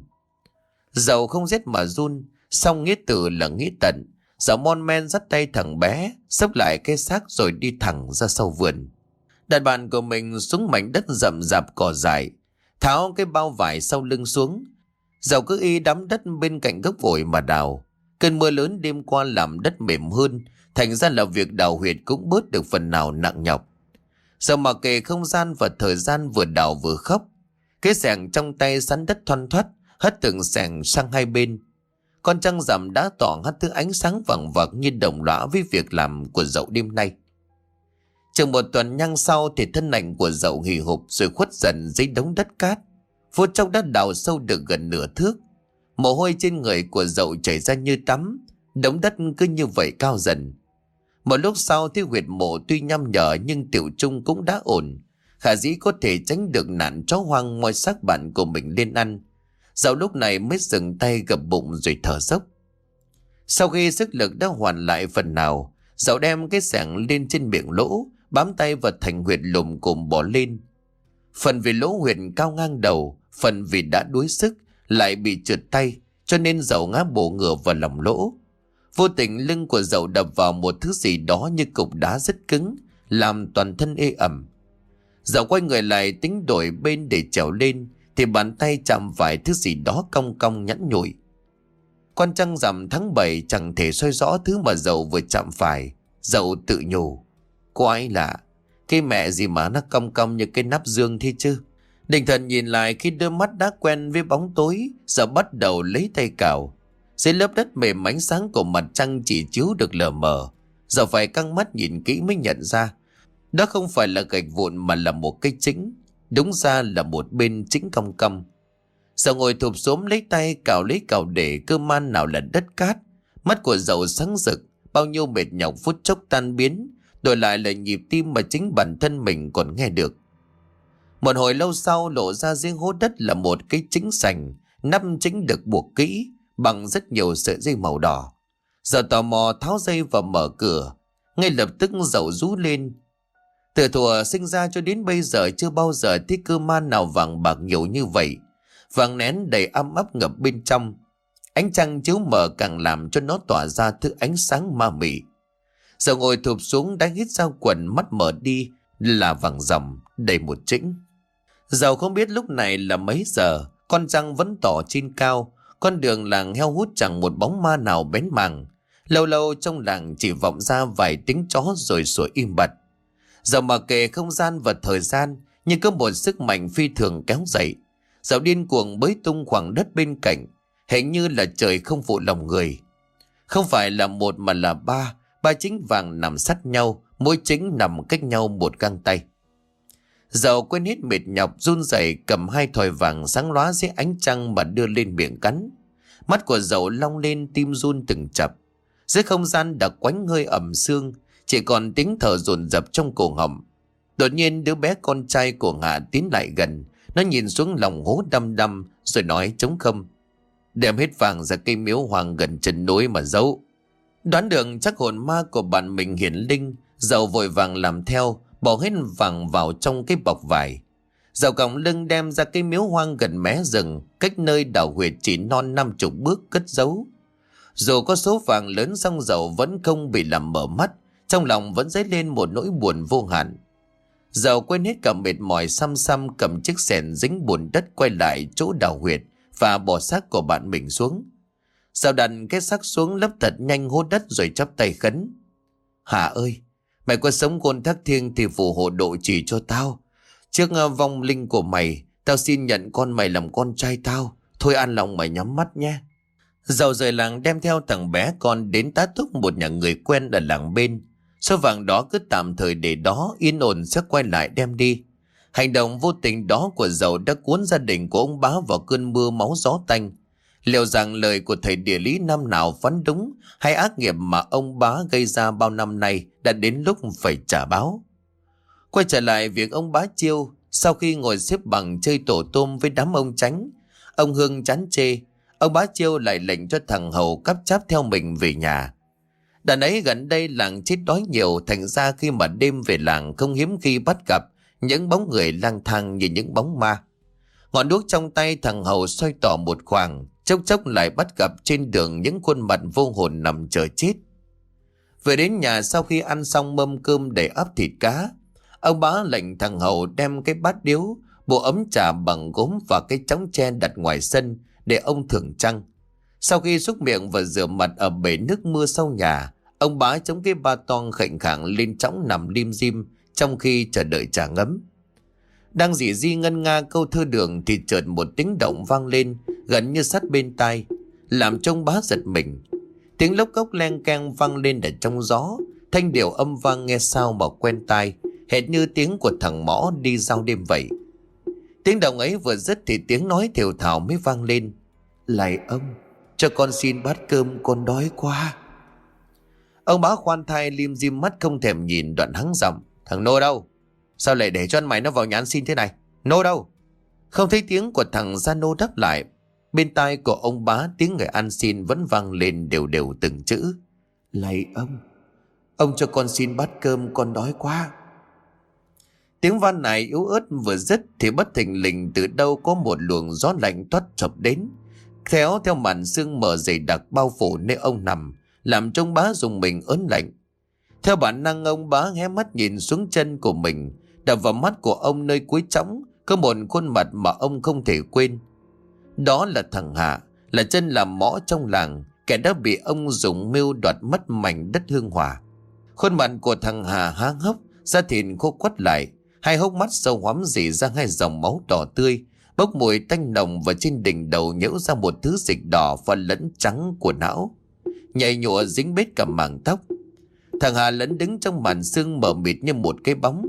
Dậu không rét mà run, song nghĩa tử là nghĩa tận. Dậu mon men dắt tay thằng bé xốc lại cái xác rồi đi thẳng ra sau vườn, đặt bàn của mình xuống mảnh đất rậm rạp cỏ dại, tháo cái bao vải sau lưng xuống. Dậu cứ y đắm đất bên cạnh gốc ổi mà đào. Cơn mưa lớn đêm qua làm đất mềm hơn, thành ra là việc đào huyệt cũng bớt được phần nào nặng nhọc. Dậu mặc kệ không gian và thời gian, vừa đào vừa khóc. Cái xẻng trong tay sắn đất thoăn thoắt, hất từng xẻng sang hai bên. Con trăng rằm đã tỏ hắt thứ ánh sáng vàng vặc như đồng lõa với việc làm của Dậu đêm nay. Chừng một tuần nhang sau thì thân ảnh của Dậu hì hục rồi khuất dần dưới đống đất cát. Phút chốc đã đào sâu được gần nửa thước. Mồ hôi trên người của Dậu chảy ra như tắm. Đống đất cứ như vậy cao dần. Một lúc sau thì huyệt mộ tuy nhăm nhở nhưng tiểu chung cũng đã ổn. Khả dĩ có thể tránh được nạn chó hoang moi xác bạn của mình lên ăn. Dậu lúc này mới dừng tay gập bụng rồi thở dốc. Sau khi sức lực đã hoàn lại phần nào, Dậu đem cái xẻng lên trên miệng lỗ, bám tay vào thành huyệt lùm cùm bỏ lên. Phần vì lỗ huyệt cao ngang đầu, phần vì đã đuối sức lại bị trượt tay, cho nên Dậu ngã bổ ngửa vào lòng lỗ. Vô tình lưng của Dậu đập vào một thứ gì đó như cục đá rất cứng, làm toàn thân ê ẩm. Dậu quay người lại tính đổi bên để trèo lên, thì bàn tay chạm phải thứ gì đó cong cong nhẵn nhụi. Con trăng rằm tháng bảy chẳng thể soi rõ thứ mà Dậu vừa chạm phải. Dậu tự nhủ: "Quái lạ, cái mẹ gì mà nó cong cong như cái nắp dương thế chứ?" Định thần nhìn lại, khi đôi mắt đã quen với bóng tối, Dậu bắt đầu lấy tay cào. Dưới lớp đất mềm, ánh sáng của mặt trăng chỉ chiếu được lờ mờ. Dậu phải căng mắt nhìn kỹ mới nhận ra đó không phải là gạch vụn mà là một cây trĩnh. đúng ra là một bên chính cong cong. Dậu ngồi thụp xuống lấy tay cào lấy cào để cơ man nào là đất cát. Mắt của dậu sáng rực, bao nhiêu mệt nhọc phút chốc tan biến, đổi lại là nhịp tim mà chính bản thân mình còn nghe được. Một hồi lâu sau lộ ra dưới hố đất là một cái chính sành, nắp chính được buộc kỹ bằng rất nhiều sợi dây màu đỏ. Dậu tò mò tháo dây và mở cửa, ngay lập tức dậu rú lên. Từ thuở sinh ra cho đến bây giờ chưa bao giờ thấy cơ man nào vàng bạc nhiều như vậy. Vàng nén đầy ấm áp ngập bên trong. Ánh trăng chiếu mờ càng làm cho nó tỏa ra thứ ánh sáng ma mị. Dậu ngồi thụp xuống đánh hít ra quần, mắt mở đi là vàng ròng đầy một chĩnh. Dậu không biết lúc này là mấy giờ, con trăng vẫn tỏ trên cao, con đường làng heo hút chẳng một bóng ma nào bén mảng. Lâu lâu trong làng chỉ vọng ra vài tiếng chó rồi sủa im bặt. Dẫu mà kệ không gian và thời gian, nhưng có một sức mạnh phi thường kéo dậy. Dẫu điên cuồng bới tung khoảng đất bên cạnh, hình như là trời không phụ lòng người. Không phải là một mà là ba, ba chính vàng nằm sát nhau, mỗi chính nằm cách nhau một găng tay. Dẫu quên hết mệt nhọc, run rẩy cầm hai thỏi vàng sáng lóa dưới ánh trăng mà đưa lên miệng cắn. Mắt của dẫu long lên, tim run từng chập. Dưới không gian đặc quánh hơi ẩm sương, chỉ còn tiếng thở dồn dập trong cổ họng. Đột nhiên đứa bé con trai của Hạ tiến lại gần. Nó nhìn xuống lòng hố đăm đăm rồi nói trống không: "Đem hết vàng ra cây miếu hoang gần chân núi mà giấu." Đoán được chắc hồn ma của bạn mình hiển linh, dậu vội vàng làm theo, bỏ hết vàng vào trong cái bọc vải. Dậu còng lưng đem ra cây miếu hoang gần mé rừng, cách nơi đào huyệt chỉ non năm chục bước cất giấu. Dù có số vàng lớn song dậu vẫn không bị làm mở mắt, trong lòng vẫn dấy lên một nỗi buồn vô hạn. Dậu quên hết cả mệt mỏi, xăm xăm cầm chiếc xẻng dính bùn đất quay lại chỗ đào huyệt và bỏ xác của bạn mình xuống. Dậu đặt cái xác xuống lấp thật nhanh hố đất rồi chắp tay khấn: "Hà ơi, mày có sống khôn thác thiêng thì phù hộ độ chỉ cho tao. Trước vong linh của mày, tao xin nhận con mày làm con trai tao. Thôi an lòng mày nhắm mắt nhé." Dậu rời làng đem theo thằng bé con đến tá túc một nhà người quen ở làng bên. Số vàng đó cứ tạm thời để đó, yên ổn sẽ quay lại đem đi. Hành động vô tình đó của dậu đã cuốn gia đình của ông bá vào cơn mưa máu gió tanh. Liệu rằng lời của thầy địa lý năm nào phán đúng, hay ác nghiệp mà ông bá gây ra bao năm nay đã đến lúc phải trả báo? Quay trở lại việc ông bá Chiêu, sau khi ngồi xếp bằng chơi tổ tôm với đám ông Chánh, ông Hương chán chê, ông bá Chiêu lại lệnh cho thằng hầu cắp cháp theo mình về nhà. Đàn ấy gần đây làng chết đói nhiều, thành ra khi mà đêm về làng không hiếm khi bắt gặp những bóng người lang thang như những bóng ma. Ngọn đuốc trong tay thằng hầu xoay tỏ một khoảng, chốc chốc lại bắt gặp trên đường những khuôn mặt vô hồn nằm chờ chết. Về đến nhà sau khi ăn xong mâm cơm đầy ắp thịt cá, ông bá lệnh thằng hầu đem cái bát điếu, bộ ấm trà bằng gốm và cái chõng tre đặt ngoài sân để ông thưởng trăng. Sau khi xúc miệng và rửa mặt ở bể nước mưa sau nhà, ông bá chống cái ba toang khệnh khạng lên chõng nằm lim dim trong khi chờ đợi trà ngấm. Đang dỉ di ngân nga câu thơ đường thì chợt một tiếng động vang lên gần như sát bên tai, làm cho ông bá giật mình. Tiếng lốc cốc len keng vang lên ở trong gió, thanh điệu âm vang nghe sao mà quen tai, hệt như tiếng của thằng mõ đi giao đêm vậy. Tiếng động ấy vừa dứt thì tiếng nói thều thào mới vang lên: "Lạy ông, cho con xin bát cơm, con đói quá." Ông bá khoan thai lim dim mắt không thèm nhìn, đoạn hắng giọng: "Thằng Nô đâu? Sao lại để cho anh mày nó vào nhà ăn xin thế này? Nô đâu?" Không thấy tiếng của thằng Gia Nô đáp lại. Bên tai của ông bá tiếng người ăn xin vẫn vang lên đều đều từng chữ: "Lạy ông, ông cho con xin bát cơm, con đói quá." Tiếng van này yếu ớt vừa dứt thì bất thình lình từ đâu có một luồng gió lạnh toát chộp đến, kéo theo màn sương mờ dày đặc bao phủ nơi ông nằm, làm cho ông bá dùng mình ớn lạnh. Theo bản năng ông bá hé mắt nhìn xuống chân của mình, đập vào mắt của ông nơi cuối trõng có một khuôn mặt mà ông không thể quên. Đó là thằng Hạ, là chân làm mõ trong làng, kẻ đã bị ông dùng mưu đoạt mất mảnh đất hương hỏa. Khuôn mặt của thằng Hà há hốc, da thịt khô quắt lại, hai hốc mắt sâu hoắm rỉ ra hai dòng máu đỏ tươi, bốc mùi tanh nồng, và trên đỉnh đầu nhễu ra một thứ dịch đỏ và lẫn trắng của não, nhầy nhụa dính bết cả mảng tóc. Thằng Hà lẫn đứng trong màn sương mờ mịt như một cái bóng.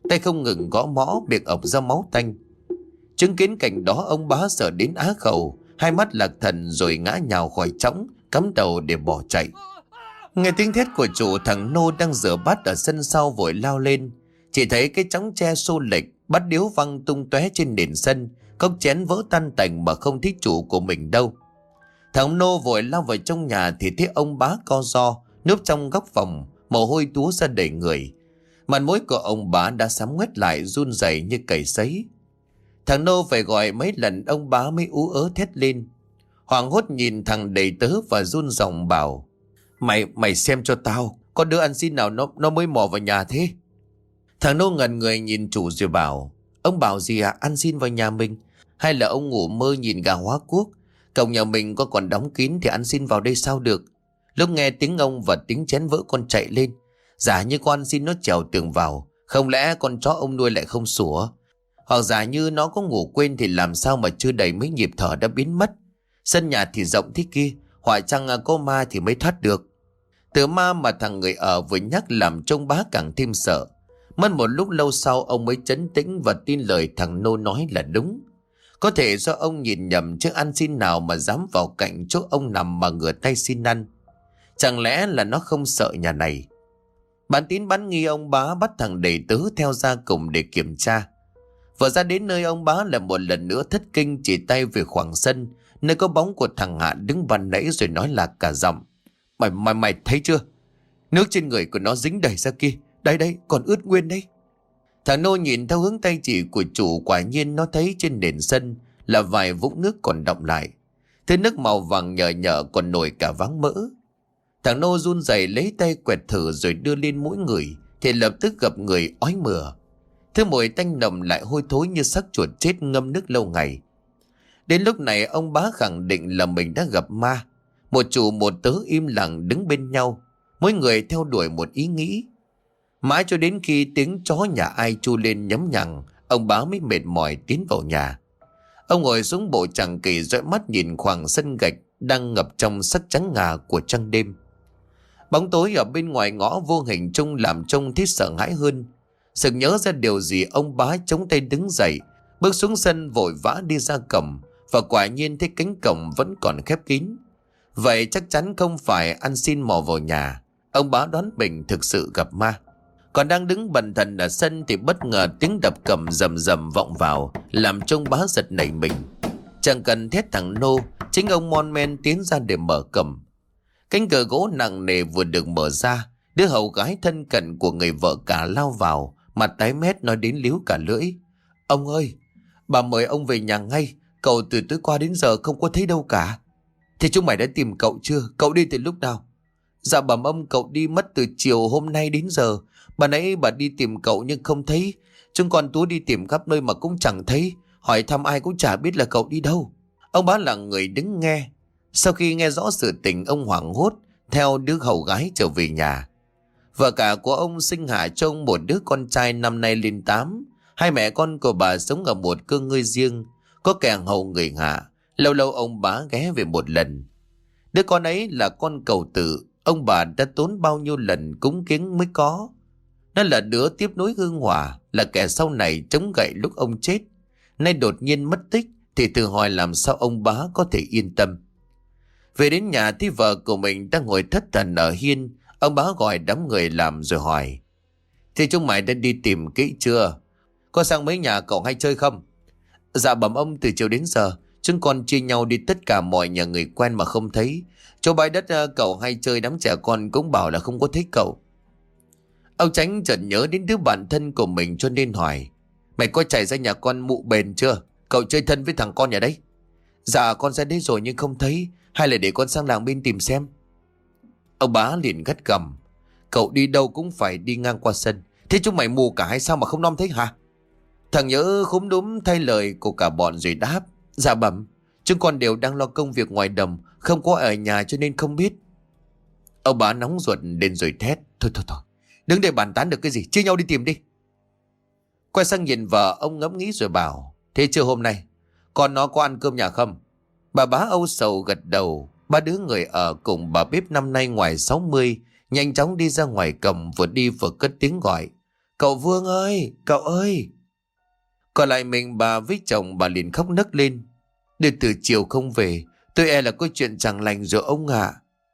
tay không ngừng gõ mõ, miệng ọc ra máu tanh. Chứng kiến cảnh đó, ông bá sợ đến á khẩu, hai mắt lạc thần rồi ngã nhào khỏi chõng, cắm đầu để bỏ chạy. Nghe tiếng thét của chủ, thằng Nô đang rửa bát ở sân sau vội lao lên. Chỉ thấy cái chõng tre xô lệch, bát điếu văng tung tóe trên nền sân, cốc chén vỡ tan tành mà không thấy chủ của mình đâu. Thằng Nô vội lao vào trong nhà thì thấy ông bá co ro núp trong góc phòng, mồ hôi túa ra đầy người. Mặt mũi của ông bá đã sám ngoét lại, run rẩy như cầy sấy. Thằng Nô phải gọi mấy lần ông bá mới ú ớ thét lên. Hoảng hốt nhìn thằng đầy tớ và run giọng bảo: Mày mày xem cho tao, có đứa ăn xin nào nó nó mới mò vào nhà thế? Thằng Nô ngẩn người nhìn chủ rồi bảo: Ông bảo gì à, ăn xin vào nhà mình? Hay là ông ngủ mơ nhìn gà hóa quốc? Cổng nhà mình có còn đóng kín thì ăn xin vào đây sao được? Lúc nghe tiếng ông và tiếng chén vỡ con chạy lên. Giả như con ăn xin nó trèo tường vào, không lẽ con chó ông nuôi lại không sủa? Hoặc giả như nó có ngủ quên thì làm sao mà chưa đầy mấy nhịp thở đã biến mất? Sân nhà thì rộng thế kia, hỏi chăng có ma thì mới thoát được. Từ ma mà thằng người ở vừa nhắc làm trông bá càng thêm sợ. Mất một lúc lâu sau ông mới trấn tĩnh và tin lời thằng Nô nói là đúng. Có thể do ông nhìn nhầm, chứ ăn xin nào mà dám vào cạnh chỗ ông nằm mà ngửa tay xin ăn. Chẳng lẽ là nó không sợ nhà này? Bán tín bán nghi, ông bá bắt thằng đầy tớ theo ra cùng để kiểm tra. Vừa ra đến nơi, ông bá lại một lần nữa thất kinh, chỉ tay về khoảng sân nơi có bóng của thằng Hạ đứng ban nãy rồi nói là cả giọng: Mày mày mày thấy chưa? Nước trên người của nó dính đầy ra kia. Đây đây, còn ướt nguyên đấy. Thằng Nô nhìn theo hướng tay chỉ của chủ, quả nhiên nó thấy trên nền sân là vài vũng nước còn đọng lại. Thứ nước màu vàng nhờ nhợ còn nổi cả váng mỡ. Thằng Nô run rẩy lấy tay quẹt thử rồi đưa lên mũi người thì lập tức gặp người ói mửa. Thứ mùi tanh nồng lại hôi thối như xác chuột chết ngâm nước lâu ngày. Đến lúc này ông bá khẳng định là mình đã gặp ma. Một chủ một tớ im lặng đứng bên nhau, mỗi người theo đuổi một ý nghĩ. Mãi cho đến khi tiếng chó nhà ai chu lên nhấm nhằng, ông bá mới mệt mỏi tiến vào nhà. Ông ngồi xuống bộ chàng kỳ, dõi mắt nhìn khoảng sân gạch đang ngập trong sắc trắng ngà của trăng đêm. Bóng tối ở bên ngoài ngõ vô hình trông làm trông thấy sợ hãi hơn. Sực nhớ ra điều gì, ông bá chống tay đứng dậy, bước xuống sân vội vã đi ra cổng, và quả nhiên thấy cánh cổng vẫn còn khép kín. Vậy chắc chắn không phải ăn xin mò vào nhà. Ông bá đoán mình thực sự gặp ma. Còn đang đứng bần thần ở sân thì bất ngờ tiếng đập cầm rầm rầm vọng vào, làm trông bá giật nảy mình. Chẳng cần thét thằng Nô, chính ông mon men tiến ra để mở cổng. Cánh cửa gỗ nặng nề vừa được mở ra, đứa hầu gái thân cận của người vợ cả lao vào, mặt tái mét nói đến líu cả lưỡi: Ông ơi, bà mời ông về nhà ngay, cậu từ tối qua đến giờ không có thấy đâu cả. Thế chúng mày đã tìm cậu chưa? Cậu đi từ lúc nào? Dạ bẩm ông, cậu đi mất từ chiều hôm nay đến giờ. Bà nãy bà đi tìm cậu nhưng không thấy. Chúng con Tú đi tìm khắp nơi mà cũng chẳng thấy. Hỏi thăm ai cũng chả biết là cậu đi đâu. Ông bá là người đứng nghe. Sau khi nghe rõ sự tình, ông hoảng hốt theo đứa hầu gái trở về nhà. Vợ cả của ông sinh hạ cho ông một đứa con trai năm nay lên tám. Hai mẹ con của bà sống ở một cơ ngơi riêng, có kẻ hầu người hạ. Lâu lâu ông bá ghé về một lần. Đứa con ấy là con cầu tử, ông bà đã tốn bao nhiêu lần cúng kiến mới có. Nó là đứa tiếp nối hương hỏa, là kẻ sau này chống gậy lúc ông chết. Nay đột nhiên mất tích thì tự hỏi làm sao ông bá có thể yên tâm. Về đến nhà thì vợ của mình đang ngồi thất thần ở hiên. Ông bá gọi đám người làm rồi hỏi: Thì chúng mày đã đi tìm kỹ chưa? Có sang mấy nhà cậu hay chơi không? Dạ bẩm ông, từ chiều đến giờ chúng con chia nhau đi tất cả mọi nhà người quen mà không thấy. Chỗ bãi đất cậu hay chơi, đám trẻ con cũng bảo là không có thấy cậu. Ông Tránh chợt nhớ đến đứa bạn thân của mình cho nên hỏi: Mày có chạy ra nhà con Mụ Bền chưa? Cậu chơi thân với thằng con nhà đấy. Dạ con ra đấy rồi nhưng không thấy. Hay là để con sang làng bên tìm xem. Ông bá liền gắt gầm: Cậu đi đâu cũng phải đi ngang qua sân. Thế chúng mày mù cả hay sao mà không nom thấy hả? Thằng Nhớ khúm núm thay lời của cả bọn rồi đáp: Dạ bẩm, chúng con đều đang lo công việc ngoài đồng, không có ở nhà cho nên không biết. Ông bá nóng ruột lên rồi thét: Thôi thôi thôi, đứng đây bàn tán được cái gì, chia nhau đi tìm đi. Quay sang nhìn vợ, ông ngẫm nghĩ rồi bảo: Thế trưa hôm nay con nó có ăn cơm nhà không? Bà bá âu sầu gật đầu. Ba đứa người ở cùng bà bếp năm nay ngoài sáu mươi nhanh chóng đi ra ngoài cổng, vừa đi vừa cất tiếng gọi: Cậu Vương ơi, cậu ơi. Còn lại mình bà với chồng, bà liền khóc nấc lên. Để từ chiều không về, tôi e là có chuyện chẳng lành rồi ông ạ.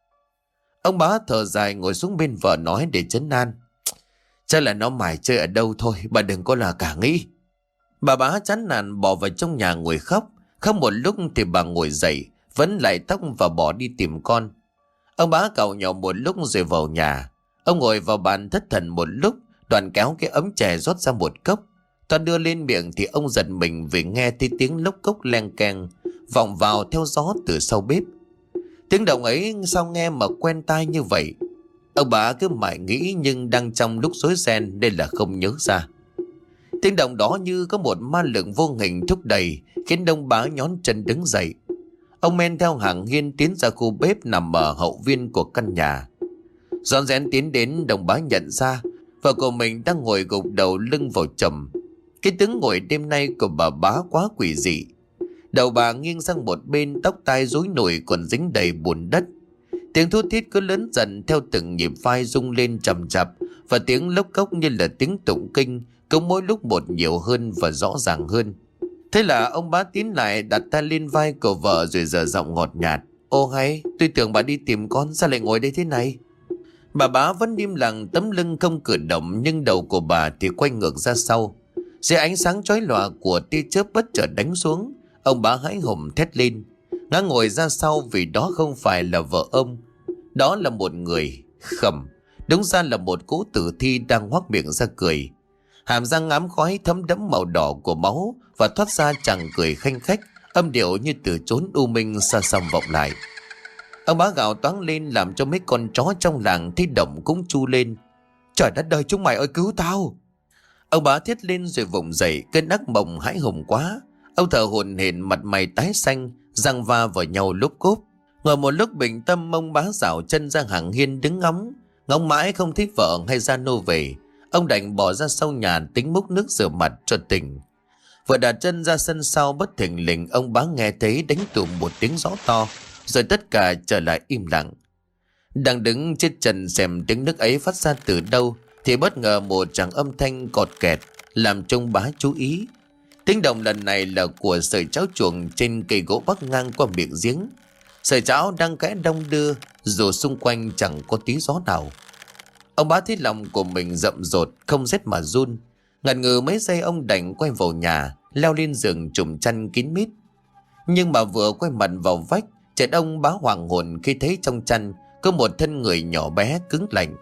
Ông bá thở dài ngồi xuống bên vợ nói để trấn an. Chắc là nó mải chơi ở đâu thôi, bà đừng có là cả nghĩ. Bà bá chán nản bỏ vào trong nhà ngồi khóc. Khóc một lúc thì bà ngồi dậy, vấn lại tóc và bỏ đi tìm con. Ông bá càu nhậu một lúc rồi vào nhà. Ông ngồi vào bàn thất thần một lúc, Đoàn kéo cái ấm chè rót ra một cốc. Toàn đưa lên miệng thì ông giật mình vì nghe thấy tiếng lốc cốc leng keng vọng vào theo gió từ sau bếp. Tiếng động ấy sao nghe mà quen tai như vậy. Ông bà cứ mãi nghĩ nhưng đang trong lúc rối ren nên là không nhớ ra. Tiếng động đó như có một ma lực vô hình thúc đẩy khiến ông bá nhón chân đứng dậy. Ông men theo hàng hiên tiến ra khu bếp nằm ở hậu viên của căn nhà. Rón rén tiến đến, đồng bá nhận ra vợ của mình đang ngồi gục đầu lưng vào chồng. Cái tướng ngồi đêm nay của bà bá quá quỷ dị. Đầu bà nghiêng sang một bên, tóc tai rối nổi còn dính đầy bùn đất. Tiếng thút thít cứ lớn dần theo từng nhịp vai rung lên trầm chập, và tiếng lốc cốc như là tiếng tụng kinh cứ mỗi lúc một nhiều hơn và rõ ràng hơn. Thế là ông bá tiến lại đặt tay lên vai của vợ rồi dở giọng ngọt nhạt. Ô hay, tôi tưởng bà đi tìm con, sao lại ngồi đây thế này? Bà bá vẫn im lặng, tấm lưng không cử động nhưng đầu của bà thì quay ngược ra sau. Dưới ánh sáng chói lòa của tia chớp bất chợt đánh xuống, ông bá hãi hùng thét lên, ngã ngồi ra sau vì đó không phải là vợ ông. Đó là một người khẩm, đúng ra là một cỗ tử thi đang hoác miệng ra cười. Hàm răng ngám khói thấm đẫm màu đỏ của máu và thoát ra chàng cười khanh khách, âm điệu như từ chốn u minh xa xăm vọng lại. Ông bá gào toáng lên làm cho mấy con chó trong làng thấy động cũng chu lên. Trời đất ơi, chúng mày ơi, cứu tao! Ông bá thét lên rồi vùng dậy, cơn ác mộng hãi hùng quá. Ông thở hổn hển, mặt mày tái xanh, răng va vào nhau lốp cốp. Ngồi một lúc bình tâm, ông bá dạo chân ra hàng hiên đứng ngóng. Ngóng mãi không thấy vợ hay gia nô về. Ông đành bỏ ra sau nhà tính múc nước rửa mặt cho tỉnh. Vừa đặt chân ra sân sau, bất thình lình ông bá nghe thấy đánh tùm một tiếng gió to, rồi tất cả trở lại im lặng. Đang đứng trên trần xem tiếng nước ấy phát ra từ đâu thì bất ngờ một tràng âm thanh cọt kẹt làm trông bá chú ý. Tiếng động lần này là của sợi cháo chuồng trên cây gỗ bắc ngang qua miệng giếng. Sợi cháo đang kẽ đong đưa dù xung quanh chẳng có tí gió nào. Ông bá thấy lòng của mình rậm rột, không rét mà run. Ngần ngừ mấy giây ông đành quay vào nhà, leo lên giường trùm chăn kín mít. Nhưng mà vừa quay mặt vào vách, chợt ông bá hoàng hồn khi thấy trong chăn có một thân người nhỏ bé cứng lạnh.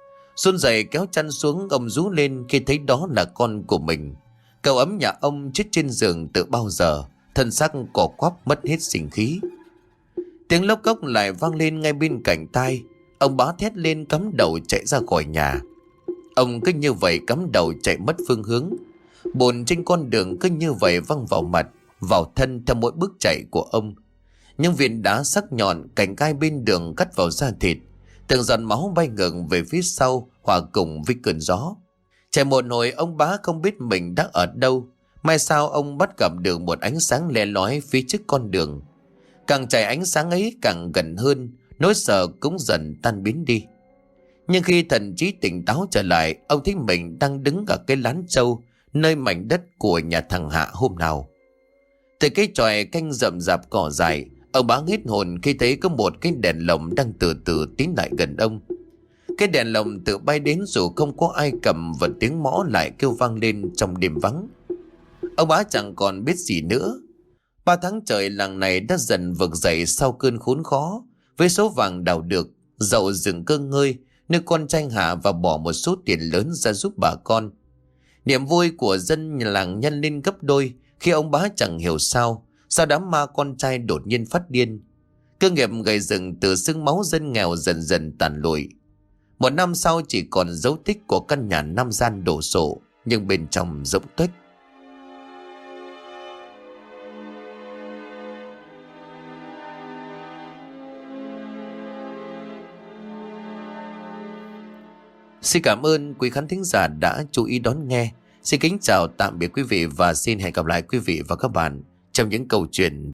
Run rẩy kéo chăn xuống, ông rú lên khi thấy đó là con của mình. Cậu ấm nhà ông chết trên giường từ bao giờ, thân xác cỏ quắp mất hết sinh khí. Tiếng lốc cốc lại vang lên ngay bên cạnh tai. Ông bá thét lên cắm đầu chạy ra khỏi nhà. Ông cứ như vậy cắm đầu chạy mất phương hướng. Bùn trên con đường cứ như vậy văng vào mặt, vào thân theo mỗi bước chạy của ông. Những viên đá sắc nhọn, cành gai bên đường cắt vào da thịt. Từng giọt máu bay ngược về phía sau, hòa cùng với cơn gió. Chạy một hồi ông bá không biết mình đã ở đâu. May sao ông bắt gặp được một ánh sáng le lói phía trước con đường. Càng chạy ánh sáng ấy càng gần hơn, nỗi sợ cũng dần tan biến đi. Nhưng khi thần trí tỉnh táo trở lại, ông thấy mình đang đứng ở cái lán trâu, nơi mảnh đất của nhà thằng Hạ hôm nào. Từ cái chòi canh rậm rạp cỏ dại, ông bá hết hồn khi thấy có một cái đèn lồng đang từ từ tiến lại gần ông. Cái đèn lồng tự bay đến dù không có ai cầm, và tiếng mõ lại kêu vang lên trong đêm vắng. Ông bá chẳng còn biết gì nữa. Ba tháng trời làng này đã dần vực dậy sau cơn khốn khó, với số vàng đào được, dậu rừng cơ ngơi, nơi con tranh hạ và bỏ một số tiền lớn ra giúp bà con. Niềm vui của dân làng nhân lên gấp đôi khi ông bá chẳng hiểu sao, sao đám ma con trai đột nhiên phát điên. Cơ nghiệp gầy dựng từ xương máu dân nghèo dần dần tàn lụi. Một năm sau chỉ còn dấu tích của căn nhà năm gian đổ sộ, nhưng bên trong rỗng tuếch. Xin cảm ơn quý khán thính giả đã chú ý đón nghe. Xin kính chào tạm biệt quý vị và xin hẹn gặp lại quý vị và các bạn trong những câu chuyện